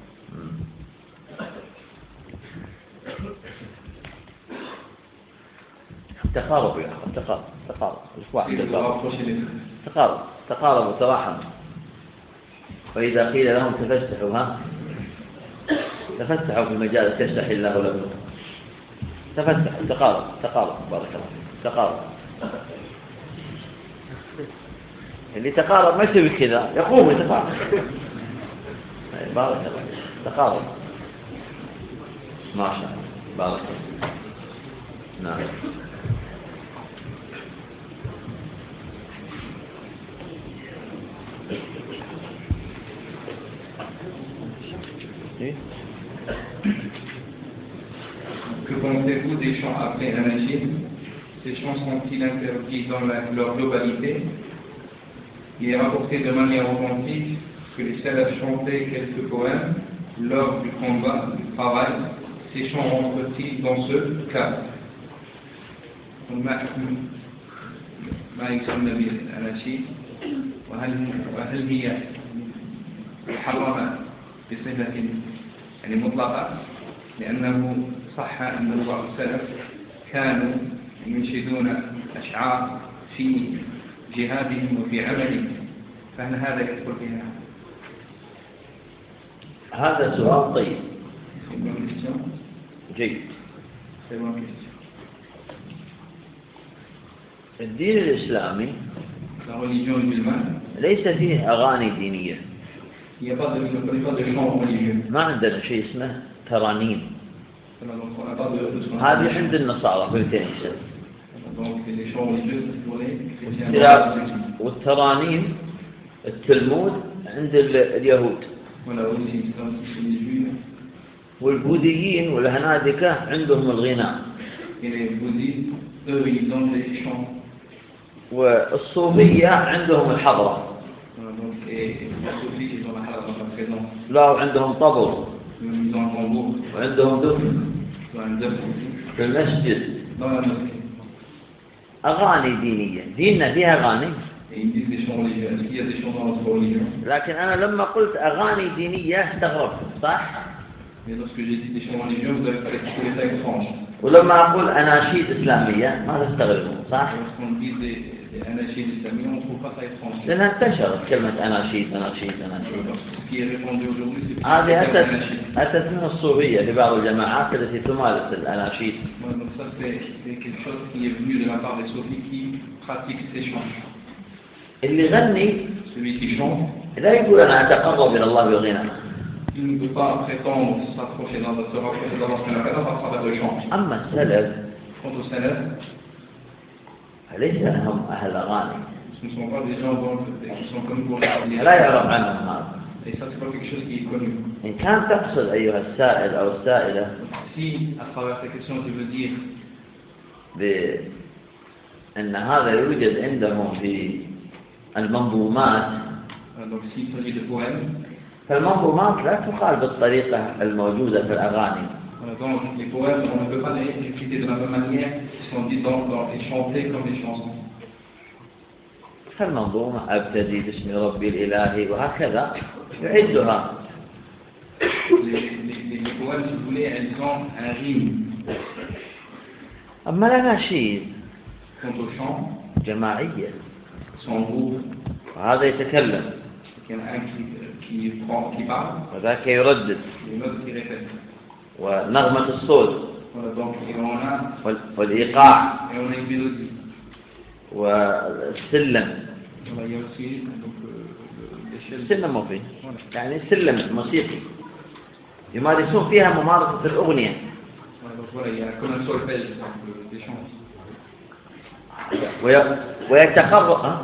تقارب يا أخي تقارب تقارب الإخوان Il doit تقارب rapprocher les deux. تقارب تقارب وتراحم. وإذا قيل لهم تفسحوا ها تفسحوا في مجال تفسح الله لكم. تفسحوا تقارب تقارب بارك الله تقارب. اللي تقارب ما يسوي كذا يقوم يتقارب. بارك الله تقارب ما شاء الله بارك الله. نعم. Que pensez-vous des chants après Anachid? Ces chants sont-ils interdits dans la- leur globalité? Il est rapporté de manière authentique que les salafs chantaient quelques poèmes lors du combat, du travail. Ces chants rentrent-ils dans ce cas? ما ما يسمى بالأناشيد وهل وهل هي محرمة بصفة يعني مطلقة؟ لأنه صح أن بعض السلف كانوا ينشدون أشعار في جهادهم وفي عملهم، فهل هذا يدخل فيها؟ هذا سؤال طيب جيد. الدين الإسلامي ليس فيه أغاني دينية. ما عندنا شيء اسمه ترانيم. هذه عند النصارى في الكنيسة. والترانيم التلمود عند اليهود. والبوذيين والهنادكة عندهم الغناء. والصوفية عندهم الحضرة. لا عندهم طبل وعندهم دف في المسجد. أغاني دينية. ديننا فيها أغاني. لكن أنا لما قلت أغاني دينية استغربت صح؟ ولما أقول أناشيد إسلامية ما تستغربون صح؟ لأنها انتشرت كلمة أناشيد أناشيد أناشيد. هذه أتت أتت من الصوفية في بعض الجماعات التي تمارس الأناشيد. اللي يغني لا يقول أنا أتقرب إلى الله بالغناء. Il ne peut pas prétendre s'approcher dans se rapprocher d'Allah à travers le chant. أما السلف Quant aux salafs, ليس هم أهل أغاني. ce ne sont pas des gens donc, qui sont connus pour les لا يعرف عنهم هذا. Et ça, c'est pas quelque chose qui est connu. إن كان تقصد أيها السائل أو السائلة Si, à travers ces questions, tu veux dire بأن هذا يوجد عندهم في المنظومات donc s'il s'agit de poèmes فالمنظومات لا تقال بالطريقة الموجودة في الأغاني. Donc les poèmes, on ne peut pas les réciter de la même manière, ils sont dits dans, dans les chantés comme les chansons. فالمنظومة أبتدي باسم ربي الإلهي وهكذا يعدها. Les, les, les poèmes, si vous voulez, elles ont un rime. أما الأناشيد Quant au chant, جماعية son groupe, وهذا يتكلم il y en a un qui, qui, prend, qui parle, وذاك يردد et l'autre qui répète. ونغمة الصوت Voilà, donc et on a, وال- والإيقاع et on a une mélodie. والسلم. Voilà, il y a aussi donc, euh, l'échelle. السلم مو فيه يعني سلم موسيقي يمارسون فيها ممارسة الأغنية. Voilà, donc voilà, il y a comme un solfège donc, des chants. وي- ويتقرب ها؟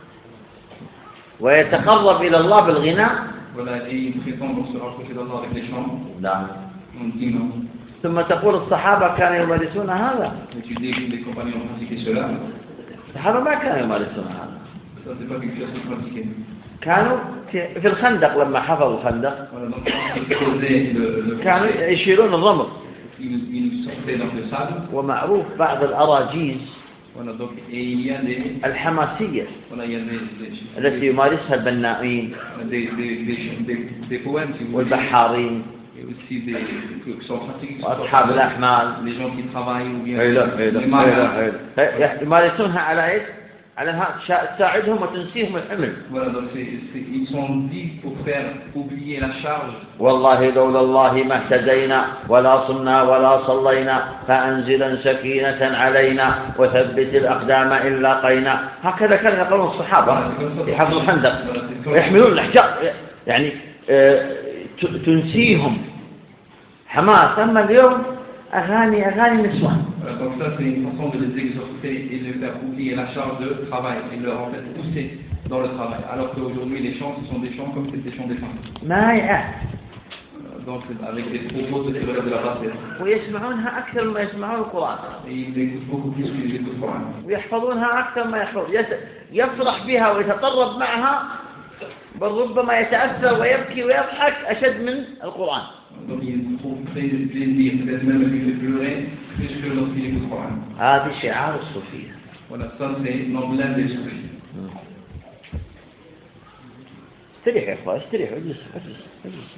ويتقرب إلى الله بالغناء. Voilà, et ils prétendent donc se rapprocher d'Allah avec les chants. نعم. On dit non. ثم تقول الصحابة كانوا يمارسون هذا. Et tu dis que les compagnons ont pratiqué cela. الصحابة ما كانوا يمارسون هذا. Ça, c'est pas quelque chose qu'ils pratiquaient. كانوا في في الخندق لما حفروا الخندق Voilà, donc ils creusaient le, le كانوا fossé, يشيلون الرمل. ils, ils sortaient dans le sable. ومعروف بعض الأراجيز Voilà, donc, et il y a des, الحماسية voilà, il y a des, des, التي يمارسها البنائين des, des, des, des, des poèmes, si vous voulez, والبحارين et aussi des, qui sont pratiqués, وأصحاب الأحمال. les gens qui travaillent ou bien اي لا اي لا les اي marins. لا اي لا يمارسونها على ايش؟ على ها تساعدهم وتنسيهم الحمل. Voilà, donc c'est, c'est, ils sont dits pour faire oublier la charge. والله لولا الله ما اهتدينا ولا صمنا ولا صلينا فأنزلا سكينة علينا وثبت الأقدام إن لاقينا. هكذا كانوا يقولون الصحابة يحفظوا الخندق ويحملون الأحجار يعني آه تنسيهم حماس. أما اليوم أغاني أغاني نسوان. Voilà, donc ça c'est une façon de les exhorter et de les faire oublier la charge de travail et de leur en fait pousser dans le travail. Alors qu'aujourd'hui les chants ce sont des chants comme c'est des chants des femmes. ما يعه. Donc avec des propos de relève de la bassesse. ويسمعونها أكثر ما يسمعون القرآن. Et ils écoutent beaucoup plus qu'ils écoutent le Coran. ويحفظونها أكثر ما يحفظ. يفرح بها ويتطرب معها بل ربما يتأثر ويبكي ويضحك أشد من القرآن. Donc ils trouvent plaisir, peut-être même qu'il fait pleurer plus que lorsqu'il écoute le Coran. هذه شعار الصوفية. Voilà, ça c'est l'emblème des soufis. استريح يا اخوان استريح اجلس اجلس اجلس.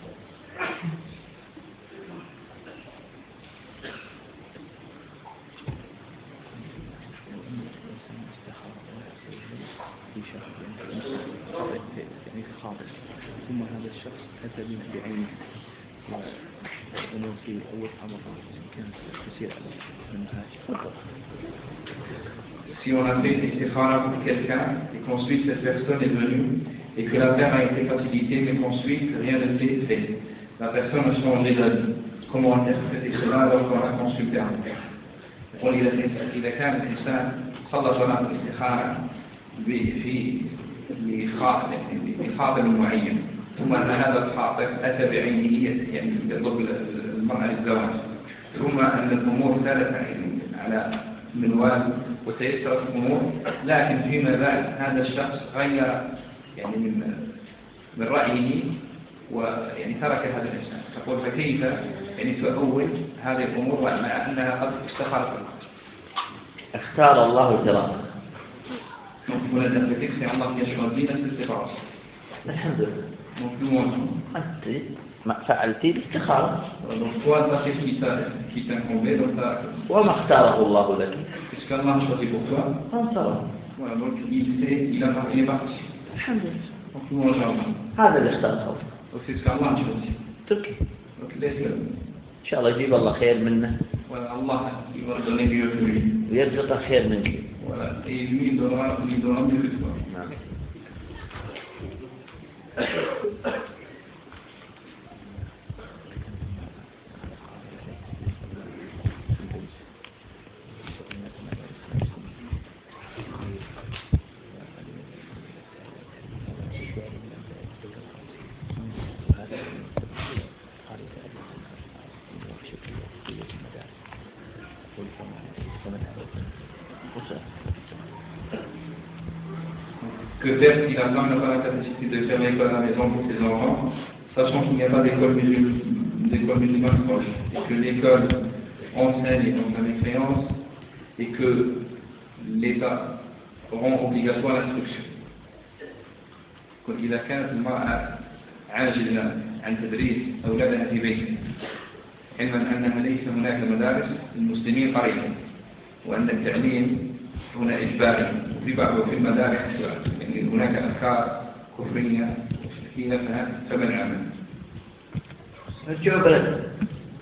يعني في خاطر ثم هذا الشخص أتى به بعينه وأمور في أول حمضة كانت تسير على المنهاج. Si on a fait des istikhara pour quelqu'un et qu'ensuite cette personne est venue et que la terre a été facilitée mais qu'ensuite rien ne s'est fait, la personne a changé d'avis. Comment interpréter cela alors qu'on a consulté un père? On dit إذا كان الإنسان صلى صلاة الاستخارة في لخاطب معين ثم أن هذا الخاطب أتى بعينه يعني يطلب المرأة للزواج ثم أن الأمور ثالثة على منوال وتيسرت الأمور لكن فيما بعد هذا الشخص غير يعني من من رأيه ويعني ترك هذا الإنسان. تقول فكيف يعني تؤول هذه الأمور مع أنها قد استخارت الله؟ اختار الله ترى. Donc vous l'avez interprété que c'est Allah qui a choisi la séparation. الحمد لله. Donc nous ensemble. أنت ما فعلتي الاستخارة. Donc toi, ça c'est ce qui t'a qui t'a incombé, donc ça. وما اختاره الله لك. Puisque Allah a choisi pour toi. انصره. Voilà, donc il sait, il a il est parti. الحمد لله. Donc nous ensemble. هذا اللي اختاره. Donc c'est ce qu'Allah a choisi. تركي. Donc laisse-le. إن شاء الله يجيب الله خير منه. Voilà, Allah il va donner mieux que lui. ويرزقه خير منك. Voilà, et lui il donnera, lui donnera mieux que toi. نعم. Que faire si la femme n'a pas la capacité de faire l'école à la maison pour ses enfants? sachant qu'il n'y a pas d'école musulmane, d'école musulmane proche, et que l'école enseigne et donc la mécréance, et que l'État rend obligatoire l'instruction. إذا كانت المرأة عاجزة عن تدريس أولادها في بيتها، علما أنها ليس هناك مدارس للمسلمين قريبا، وأن التعليم هنا إجباري وفي بعض في المدارس يعني هناك أفكار كفرية في نفسها فمن عمل. ارجعوا بلد.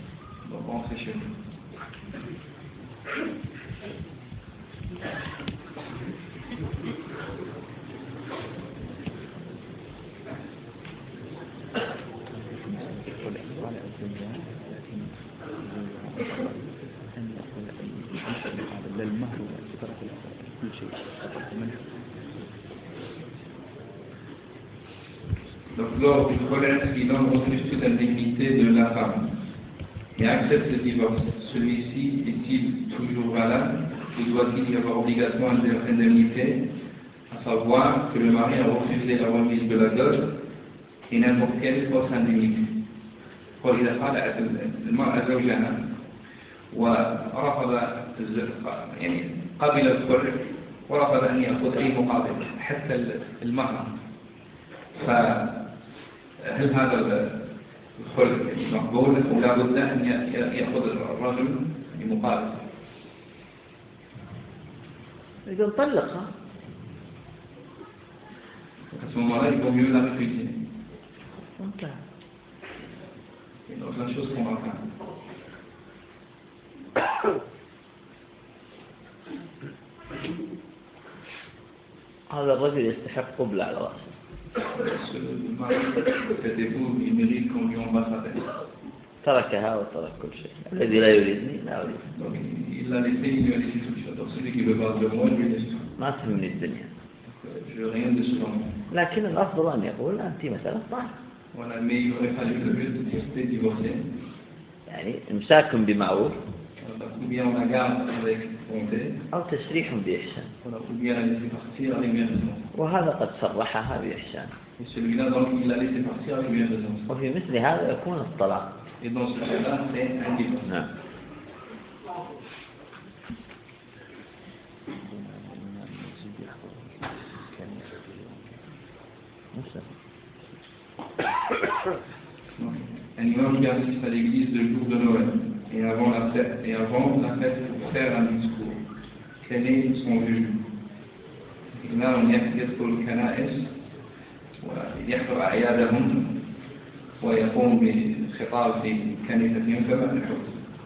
Donc lors du problème qui l'homme refuse toute indemnité de la femme et accepte le divorce, celui-ci est-il toujours valable ou doit-il y avoir obligatoirement une indemnité, à savoir que le mari a refusé la remise de la dot et n'importe quelle autre indemnité. وإذا خالعت المرأة زوجها ورفض يعني قبل الخلع ورفض أن يأخذ أي مقابل حتى المهر، فهل هذا الخلع مقبول أو لا بد أن يأخذ الرجل بمقابل؟ إذا نطلقها à ce moment-là, il vaut mieux la refuser. انتهى. C'est une autre chose qu'on va faire. هذا الرجل يستحق قبلة على رأسه. Ce mari, cet époux, il mérite qu'on lui embrasse la tête. تركها وترك كل شيء. الذي لا يريدني لا أريد. Donc il l'a laissé, il lui a laissé toute chose. Donc celui qui veut pas de moi, il lui laisse tout. ما تهمني الدنيا. Je veux rien de ce monde. لكن الأفضل أن يقول أنت مثلا طالق. Voilà, mais il aurait fallu le mieux de rester divorcé. يعني إمساك بمعروف. Ou bien on la garde avec bonté. أو تسريح بإحسان. Voilà, ou bien la laisser partir avec bienveillance. وهذا قد صرحها بإحسان. Et celui-là, donc, il l'a laissé partir avec bienveillance. وفي مثل هذا يكون الطلاق. Et dans ce cas-là, c'est un divorce. نعم. Un imam qui assiste à l'église le jour de Noël et avant la fête, et avant la fête pour faire un discours. Quel est son jugement? الإمام يدخل الكنائس ويحضر أعيادهم ويقوم بخطاب في كنيستهم فما الحكم؟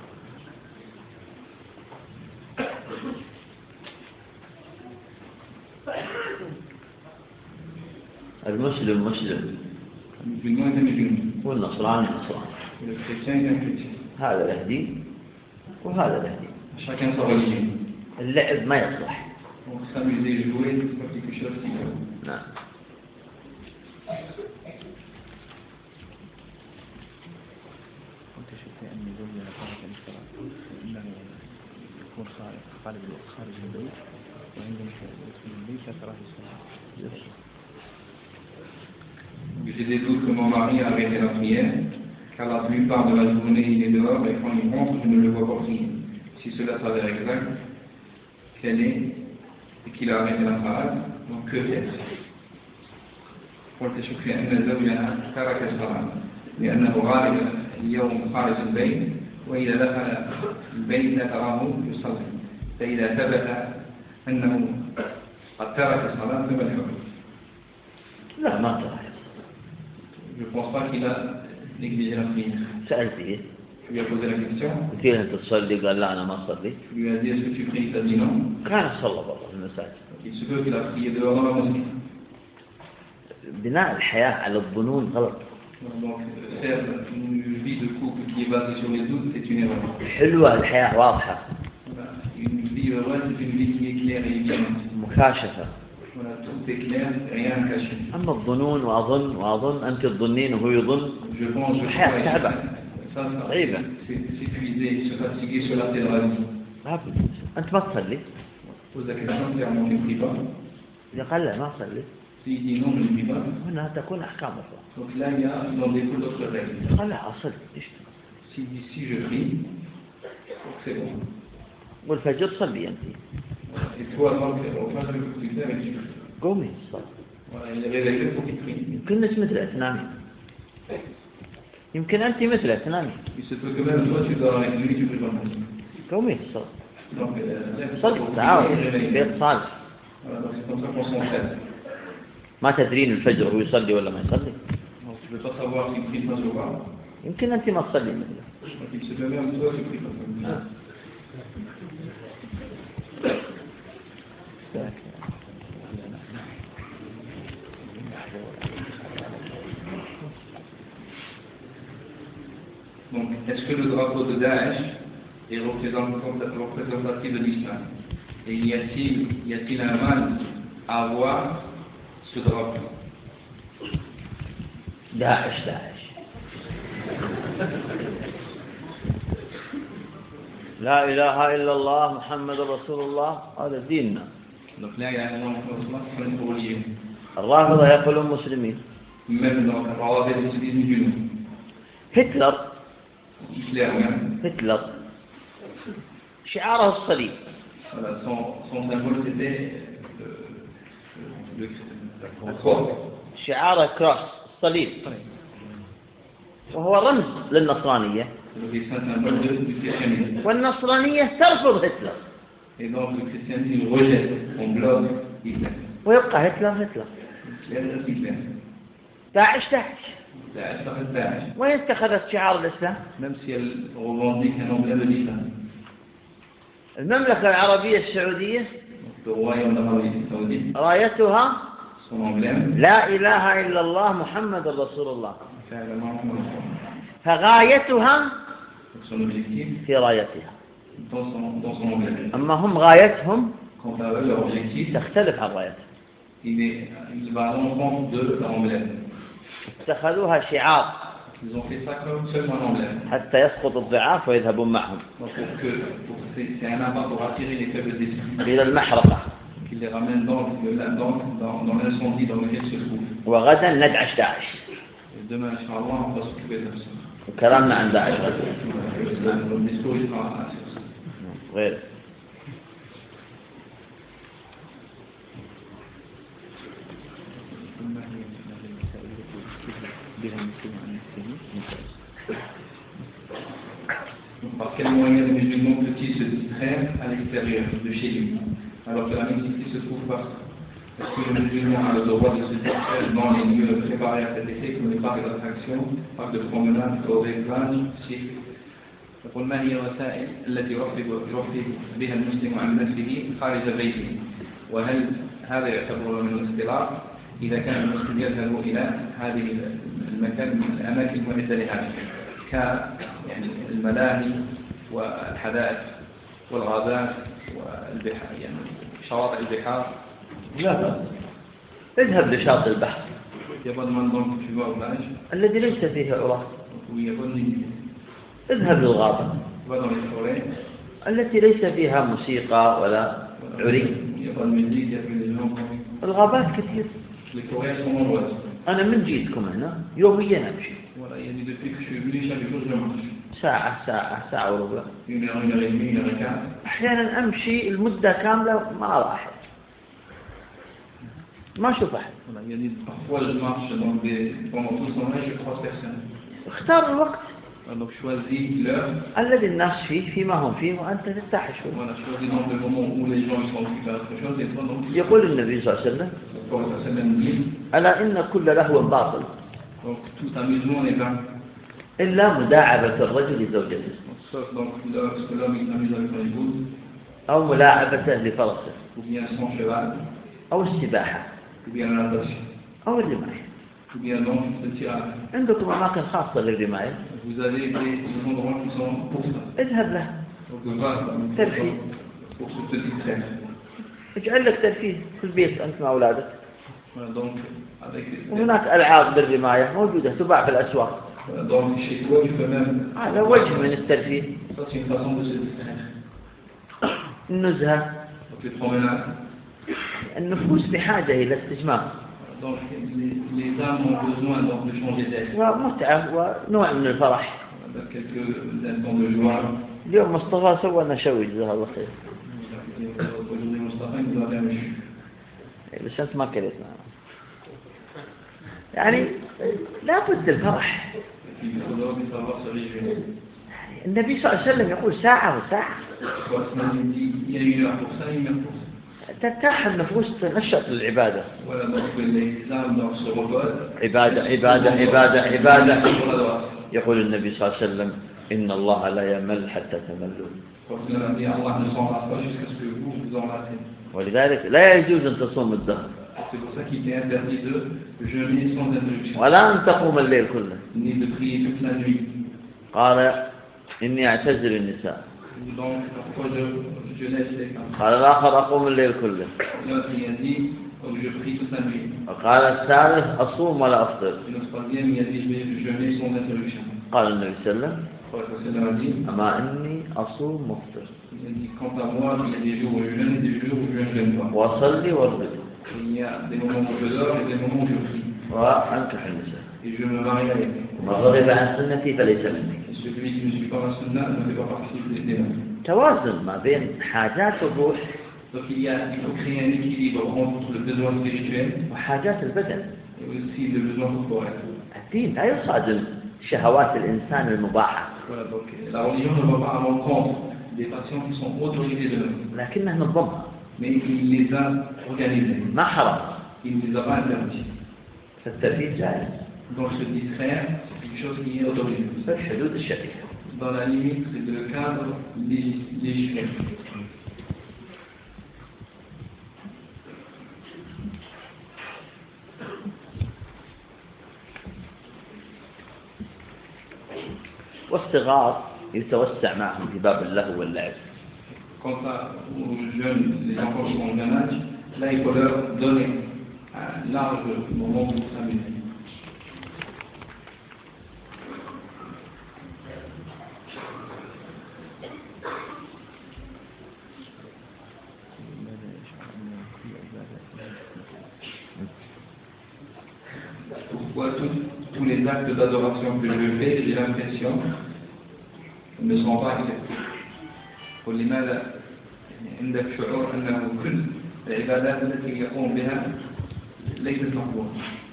المسلم مسلم. المسلمون مسلمون. والنصراني نصراني. هذا له دين وهذا له دين. chacun sa religion. اللعب ما يصلح. s'amuser, jouer, c'est pas quelque chose qui va. نعم. كنت شفت أن زوجها خارج عن الصلاة إنه يكون خارج خارج البيت وعندما يدخل البيت لا تراه الصلاة. J'ai des doutes que mon mari a arrêté la prière, car la plupart de la journée il est dehors et quand il rentre, je ne le vois pas prier. Si cela s'avère exact, quel est et qu'il a arrêté la parade, donc que faire? قلت شوفي أن زوجها ترك الصلاة لأنه غالبا اليوم خارج البيت وإذا دخل البيت لا تراه يصلي، فإذا ثبت أنه قد ترك الصلاة فما الحكم؟ لا ما ترى. Je ne pense pas qu'il a négligé la prière. سألته. Je lui ai posé la question. قلت له أنت تصلي؟ قال لا أنا ما أصلي. Je lui ai dit est-ce que tu pries? Il a dit non. كان صلى برا في المساجد. Il se peut qu'il a prié dehors dans la mosquée. بناء الحياة على الظنون غلط. Donc faire une vie de couple qui est basée sur les doutes, c'est une erreur. حلوة الحياة واضحة. Une vie heureuse, c'est une vie qui est claire et évidente. مكاشفة. Voilà, tout est clair, rien caché. أما الظنون وأظن وأظن أنت تظنين وهو يظن. Je pense, je الحياة crois. تعبة. Ça, ça, غريبة. c'est s'épuiser, se fatiguer sur la terre de la vie. لابد. أنت ما تصلي. Pose la question, clairement, tu ne pries pas. إذا قال لا ما أصلي. S'il dit non, je ne vis pas. هنا تكون أحكام أخرى. Donc là, il y a, il en découle d'autres règles. قال لا أصل إيش؟ S'il dit si je prie, donc c'est bon. والفجر صلي أنت. Et toi, avant qu'on fasse le plus tard, tu pries. قومي صل. Voilà, il est réveillé, il faut qu'il prie. يمكن أنت مثل تنامي. يمكن أنت مثل تنامي. Il se peut que même toi, tu dors avec lui, tu pries pas. قومي صل. Donc, euh, صل تعاون بيت صالح. Voilà, donc c'est comme ça qu'on s'entraide. ما تدرين الفجر هو يصلي ولا ما يصلي. Donc tu ne peux pas savoir s'il prie pas ou pas. يمكن أنت ما تصلي مثله. Donc il se peut même toi, tu pries pas. آه. Donc, est-ce que le drapeau de Daesh est représentatif de l'islam? Et y a-t-il, y a-t-il un mal à avoir ce drapeau? داعش داعش لا إله إلا الله محمد رسول الله هذا ديننا. Donc là, il y a un nom pour relier. الرافضة يقولون مسلمين. Même dans la parole des musulmans. هتلر Hitler même. هتلر شعاره الصليب. Voilà, son, son symbole c'était le, le, la croix. شعاره كروس الصليب وهو رمز للنصرانية. C'est un symbole du christianisme. والنصرانية ترفض هتلر. Et donc le christianisme rejette, on bloque Hitler. ويبقى هتلر هتلر. Hitler, Hitler. داعش داعش. Daesh, ça fait Daesh. وين اتخذت شعار الإسلام؟ Même si elle revendique un emblème de l'islam. المملكة العربية السعودية Le royaume d'Arabie Saoudite, رايتها son emblème, لا إله إلا الله محمد رسول الله. c'est également فغايتها son objectif في رايتها. dans son, dans son emblème. أما هم غايتهم Quant à eux, leur objectif, تختلف عن رايتهم. il, est, il va à l'encontre de leur emblème. اتخذوها شعار Ils ont fait ça comme seulement un emblème. حتى يسقط الضعاف ويذهبون معهم Donc pour que pour, c'est, c'est un appât pour attirer les faibles d'esprit, إلى المحرقة. qui les ramène dans, dans, dans, dans l'incendie dans lequel se trouvent. وغدا ندعش داعش. Et demain, Inch'Allah, on va s'occuper de ça. وكلامنا عن داعش غدا. Le discours, il sera sur ça. غير Par quel moyen le musulman peut-il se distraire à l'extérieur, de chez lui, alors que la mixité se trouve partout? Est-ce que le musulman a le droit de se distraire dans les lieux préparés à cet effet, comme les parcs d'attractions, parcs de promenade, forêts, plages, cirques? يقول ما هي الوسائل التي يرفق يرفق بها المسلم عن نفسه خارج بيته؟ وهل هذا يعتبر من الاختلاط إذا كان المسلم يذهب إلى هذه المكان الأماكن المعدة لهذا ك يعني الملاهي والحدائق والغابات والبحار يعني شواطئ البحار؟ لا بأس. اذهب لشاطئ البحر يبون donc tu vas au plage الذي ليس فيه عراة. où il y a pas de musique. اذهب للغابة Tu vas dans les forêts. التي ليس فيها موسيقى ولا عري. Il y a pas de musique, il y a que des gens. الغابات كثير. Les forêts sont nombreuses. أنا من جيتكم هنا يوميا أمشي. Voilà, il y a dit depuis que je suis venu chaque jour je marche. ساعة ساعة ساعة وربع. Une heure, une heure et demie, une heure et quart. أحيانا أمشي المدة كاملة ما أرى أحد. ما أشوف أحد. Voilà, il y a dit parfois je marche dans des pendant tout ce temps-là je croise personne. اختار الوقت Donc choisis l'heure. الذي الناس فيه فيما هم فيه وأنت ترتاح شوي. Voilà, choisis donc le moment où les gens ils sont occupés à autre chose et toi donc. يقول النبي صلى الله عليه وسلم Pour la semaine dit. ألا إن كل لهو باطل Donc tout amusement est vain. إلا مداعبة الرجل لزوجته Sauf donc lorsque l'homme il s'amuse avec son épouse. أو ملاعبته لفرسه Ou bien son cheval. أو السباحة Ou bien la natation. أو الرماية. Ou bien donc le tirage. عندكم أماكن خاصة للرماية. Vous avez des endroits qui sont pour ça. اذهب له. Donc va ترفيه. pour ce petit train. اجعل لك ترفيه في البيت أنت مع أولادك. Voilà, donc avec les... وهناك ألعاب بالرماية موجودة تباع في الأسواق. Voilà, donc chez toi tu peux même. هذا وجه من الترفيه. Ça c'est une façon de se distraire. النزهة. Donc les promenades. النفوس بحاجة إلى استجمام. Donc les, les âmes ont besoin donc de changer d'air. ومتعة ونوع من الفرح. Avec quelques instants de joie. اليوم مصطفى سوى نشوي جزاه الله خير. Aujourd'hui Moustapha il nous a bien reçu. بس أنت ما كلت معنا. يعني لابد الفرح. Il faudra savoir se réjouir. النبي صلى الله عليه وسلم يقول ساعة وساعة. Il y a une heure pour ça, une heure pour ça. ترتاح النفوس تنشط للعبادة. Voilà, donc les âmes donc se reposent. عبادة عبادة عبادة عبادة. يقول النبي صلى الله عليه وسلم إن الله لا يمل حتى تملوا. ولذلك لا يجوز أن تصوم الدهر. C'est pour ça qu'il est interdit de jeûner sans interruption. ولا أن تقوم الليل كله. Ni de prier toute la nuit. قال إني أعتزل النساء. Donc, pourquoi je, je laisse les femmes? قال الآخر أقوم الليل كله. L'autre il a dit, donc je prie toute la nuit. وقال الثالث أصوم ولا أفطر. Et le troisième il a dit, je vais jeûner sans interruption. قال النبي صلى الله عليه وسلم a dit, أما إني أصوم مفطر. Il a dit, quant à moi, il y a des jours où je jeûne et des jours où je ne jeûne pas. وأصلي وأرقد. Il y a des moments où je dors et des moments où je prie. وأنكح النساء. Et je me marie avec. ومن رغب عن سنتي فليس مني. Celui qui ne suit pas la sunna ne fait pas partie des nôtres. توازن ما بين حاجات الروح. Donc il y a, il faut créer un équilibre entre le besoin spirituel وحاجات البدن. et aussi le besoin corporel. الدين لا يصادم شهوات الإنسان المباحة. Voilà, donc la religion ne va pas à l'encontre des passions qui sont autorisées de l'homme. لكنها نظمها. Mais il les a organisées. ما حرم. Il ne les a pas interdites. فالترفيه جائز. Donc se distraire, c'est quelque chose qui est autorisé. في الحدود الشرعية. Dans la limite, c'est le cadre légiféré. والصغار يتوسع معهم في باب اللهو واللعب. Quant aux jeunes, les enfants qui ont un âge, là il faut leur donner un large moment pour s'amuser. Pourquoi tous, tous les actes d'adoration que je fais, j'ai l'impression, ne sont pas acceptés. ولماذا عندك شعور أنه كل العبادات التي يقوم بها ليست مقبولة؟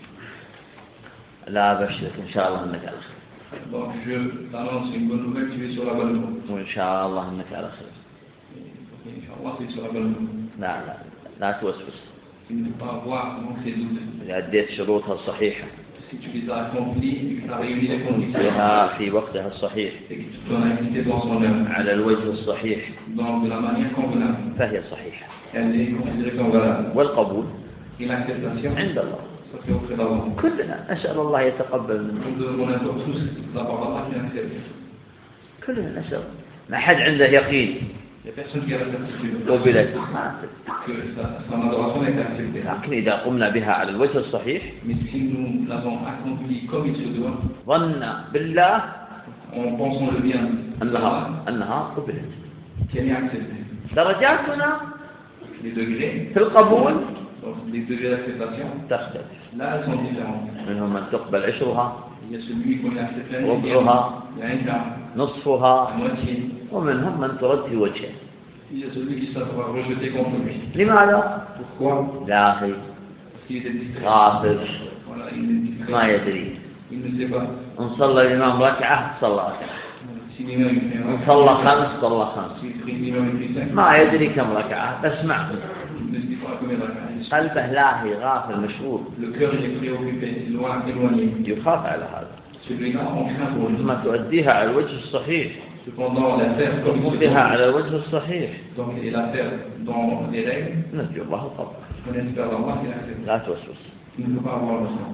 لا أبشرك إن شاء الله أنك على خير. Donc je t'annonce une bonne nouvelle, tu es sur la bonne route. وإن شاء الله أنك على خير. إن شاء الله tu es sur la bonne route. لا لا لا توسوس. Tu ne peux pas avoir donc ces doutes. إذا أديت شروطها الصحيحة. Si tu les as accomplis et que tu as réuni les conditions. فيها في وقتها الصحيح. Et que tu dois acquitter dans son œuvre. على الوجه الصحيح. Donc de la manière convenable. فهي صحيحة. Elle est considérée comme valable. والقبول Et l'acceptation. عند الله. Ça fait auprès d'Allah. كلنا نسأل الله يتقبل منا. Nous devons être tous d'abord Allah qui accepte. كلنا نسأل. ما حد عنده يقين. Il n'y a personne qui a la certitude قبلت. que son adoration est acceptée. لكن إذا قمنا بها على الوجه الصحيح. Mais si nous l'avons accompli comme il se doit, ظن بالله en pensant le bien أنها أنها قبلت. qu'elle est acceptée. درجاتنا Les degrés, في القبول donc les degrés d'acceptation, تختلف. là elles sont différentes. منهم من تقبل عشرها Il y a celui qu'on a accepté, ربعها il y a un quart, نصفها la moitié. ومنهم من ترد في وجهه. Il y a celui qui sera rejeté contre lui. لماذا؟ Pourquoi? لاهي Parce qu'il est distrait. غافل Voilà, il est distrait. ما يدري. Il ne sait pas. إن صلى الإمام ركعة صلى ركعة. Si l'imam il fait un إن صلى خمس صلى خمس. s'il prie l'imam il fait cinq, ما يدري كم ركعة بس معه. il ne sait pas combien de rak'ahs. قلبه لاهي غافل مشغول. Le cœur il est préoccupé, loin, éloigné. يخاف على هذا. Celui-là, on craint pour lui. ثم تؤديها على الوجه الصحيح. Cependant, la faire comme il se بها doit, على الوجه الصحيح. donc, et la faire dans les règles, نرجو الله القبول. on espère Allah qu'il accepte. لا توسوس. Il ne peut pas avoir le sens.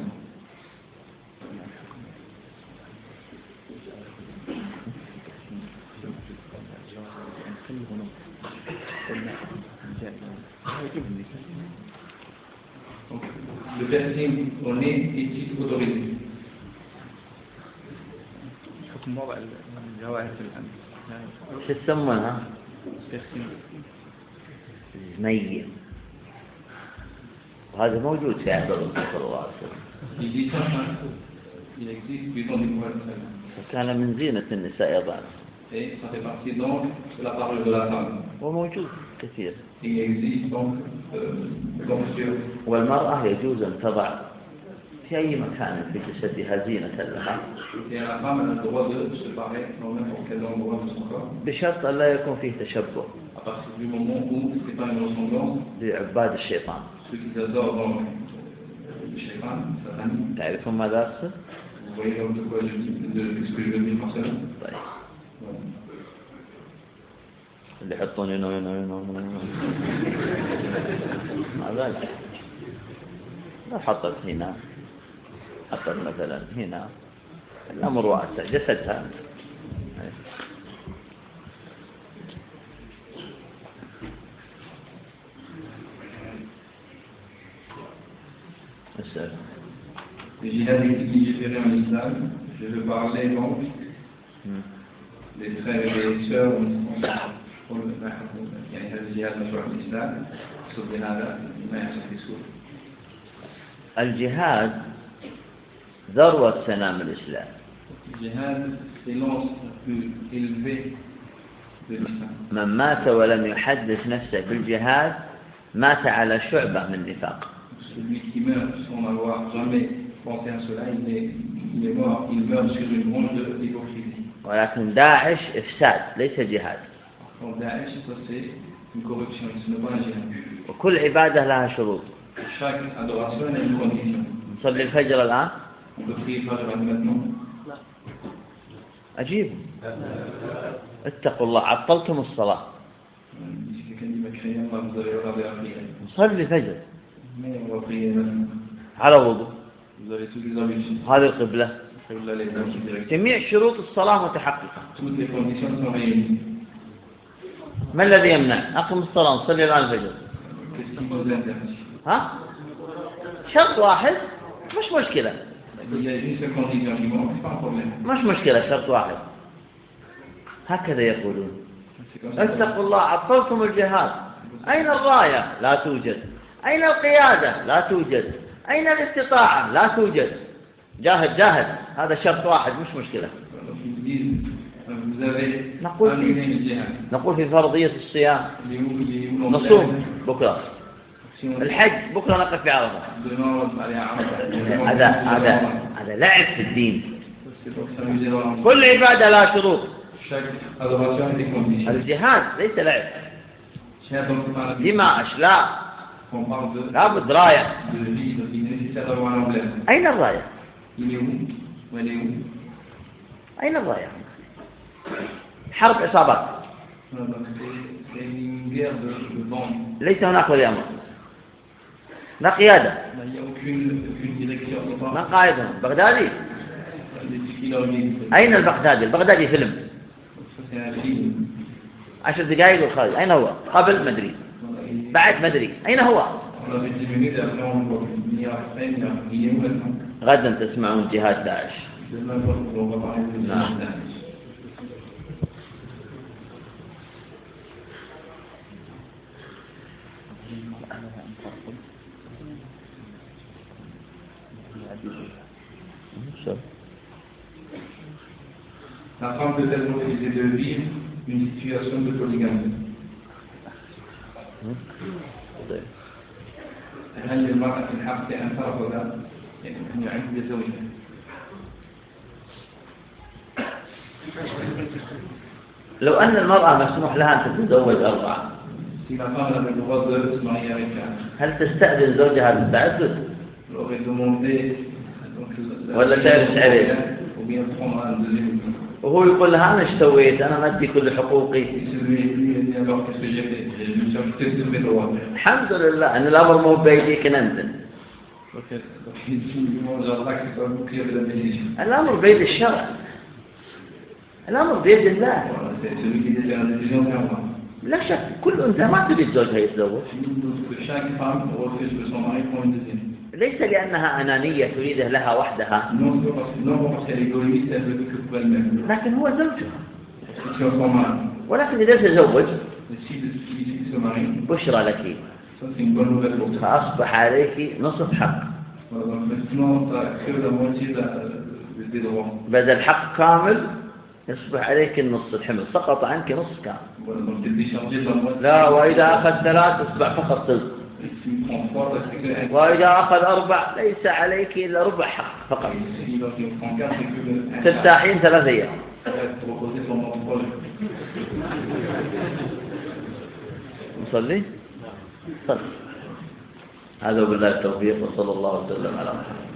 Donc, le piercing au nez est-il autorisé? حكم وضع الجواهر في الأنف. شو يسمونها؟ تخسين. زمية. وهذا موجود في عهد الرسول صلى الله عليه وسلم. كان من زينة النساء يضعن. وموجود كثير. والمرأة يجوز أن تضع في أي مكان في جسدها زينة لها بشرط أن لا يكون فيه تشبه لعباد الشيطان. تعرفون ماذا أقصد؟ طيب اللي يحطون هنا هنا هنا هذا لا. لو حطت هنا حطت مثلا هنا الأمر واسع جسدها. السلام. Le djihad est légiféré en islam. Je veux parler donc des frères et des sœurs pour le djihad مشروع في الإسلام. صوب هذا ما يحصل في سوريا. الجهاد ذروة سنام الإسلام. الجهاد c'est l'anse plus élevé de l'islam. من مات ولم يحدث نفسه بالجهاد مات على شعبة من النفاق. Celui qui meurt sans avoir jamais pensé à cela, il est, il est mort, il meurt sur une branche de l'hypocrisie. ولكن داعش إفساد ليس جهاد. Donc Daesh, ça c'est une corruption, ce n'est pas un jihad. وكل عبادة لها شروط. Chaque adoration a une condition. نصلي الفجر الآن؟ On peut prier le Fajr maintenant. أجيب. اتقوا الله عطلتم الصلاة. Si quelqu'un dit ma créée, vous allez regarder la prière. نصلي الفجر. Mais on va prier maintenant. على وضوء. Vous avez toutes les habitudes. هذه القبلة. جميع شروط الصلاة متحققة. Toutes les conditions sont réunies. ما الذي يمنع؟ أقم الصلاة نصلي الآن الفجر. Qu'est-ce qui vous interdit? ها؟ شرط واحد مش مشكلة. Il y a une seule condition qui manque, c'est pas un problème. مش مشكلة شرط واحد. هكذا يقولون. اتقوا الله عطلتم الجهاد. أين الراية؟ لا توجد. أين القيادة؟ لا توجد. أين الاستطاعة؟ لا توجد. جاهد جاهد هذا شرط واحد مش مشكلة. نقول في نقول في فرضية الصيام نصوم بكرة الحج بكرة نقف في عرفة. هذا هذا هذا لعب في الدين. كل عبادة لا شروط. الجهاد ليس لعب. دماء لا لابد راية. أين الراية؟ أين الراية؟ حرب عصابات. ليس هناك ولي أمر. لا قيادة. ما قائدهم؟ بغدادي. أين البغدادي؟ البغدادي فيلم. عشر دقائق وخارج. أين هو؟ قبل مدري. بعد مدري. أين هو؟ غدا تسمعون جهاد داعش. نعم. La femme peut elle refuser de vivre une situation de polygamie. هل للمرأة الحق أن ترفض أن يعد زوجها؟ لو أن المرأة مسموح لها أن تتزوج أربعة هل تستأذن زوجها بالتعدد؟ ولا تعرف عليه؟ وهو يقول لها أنا ايش سويت؟ أنا ما أدي كل حقوقي. الحمد لله أن الأمر مو بيديك أنت. الأمر بيد الشرع. الأمر بيد الله. لا شك كل أنثى ما تريد زوجها يتزوج. ليس لأنها أنانية تريده لها وحدها، لكن هو زوجها. ولكن إذا تزوج بشرى لك Ça, c'est une bonne nouvelle pour toi. فأصبح عليك نصف حق. Voilà, donc maintenant, tu as que la moitié de la- des droits. بدل حق كامل يصبح عليك النص الحمل، سقط عنك نص كامل. Voilà, donc tu es déchargé de la moitié. لا، وإذا أخذ ثلاث يصبح فقط ثلث. Et si tu prends trois, ça c'est que un. وإذا أخذ أربع ليس عليك إلا ربع حق فقط. Et si tu prends quatre, c'est que un. ترتاحين ثلاث أيام. Pour reposer pendant trois jours. نصلي؟ صلي. هذا بالله التوفيق، وصلى الله وسلم على محمد.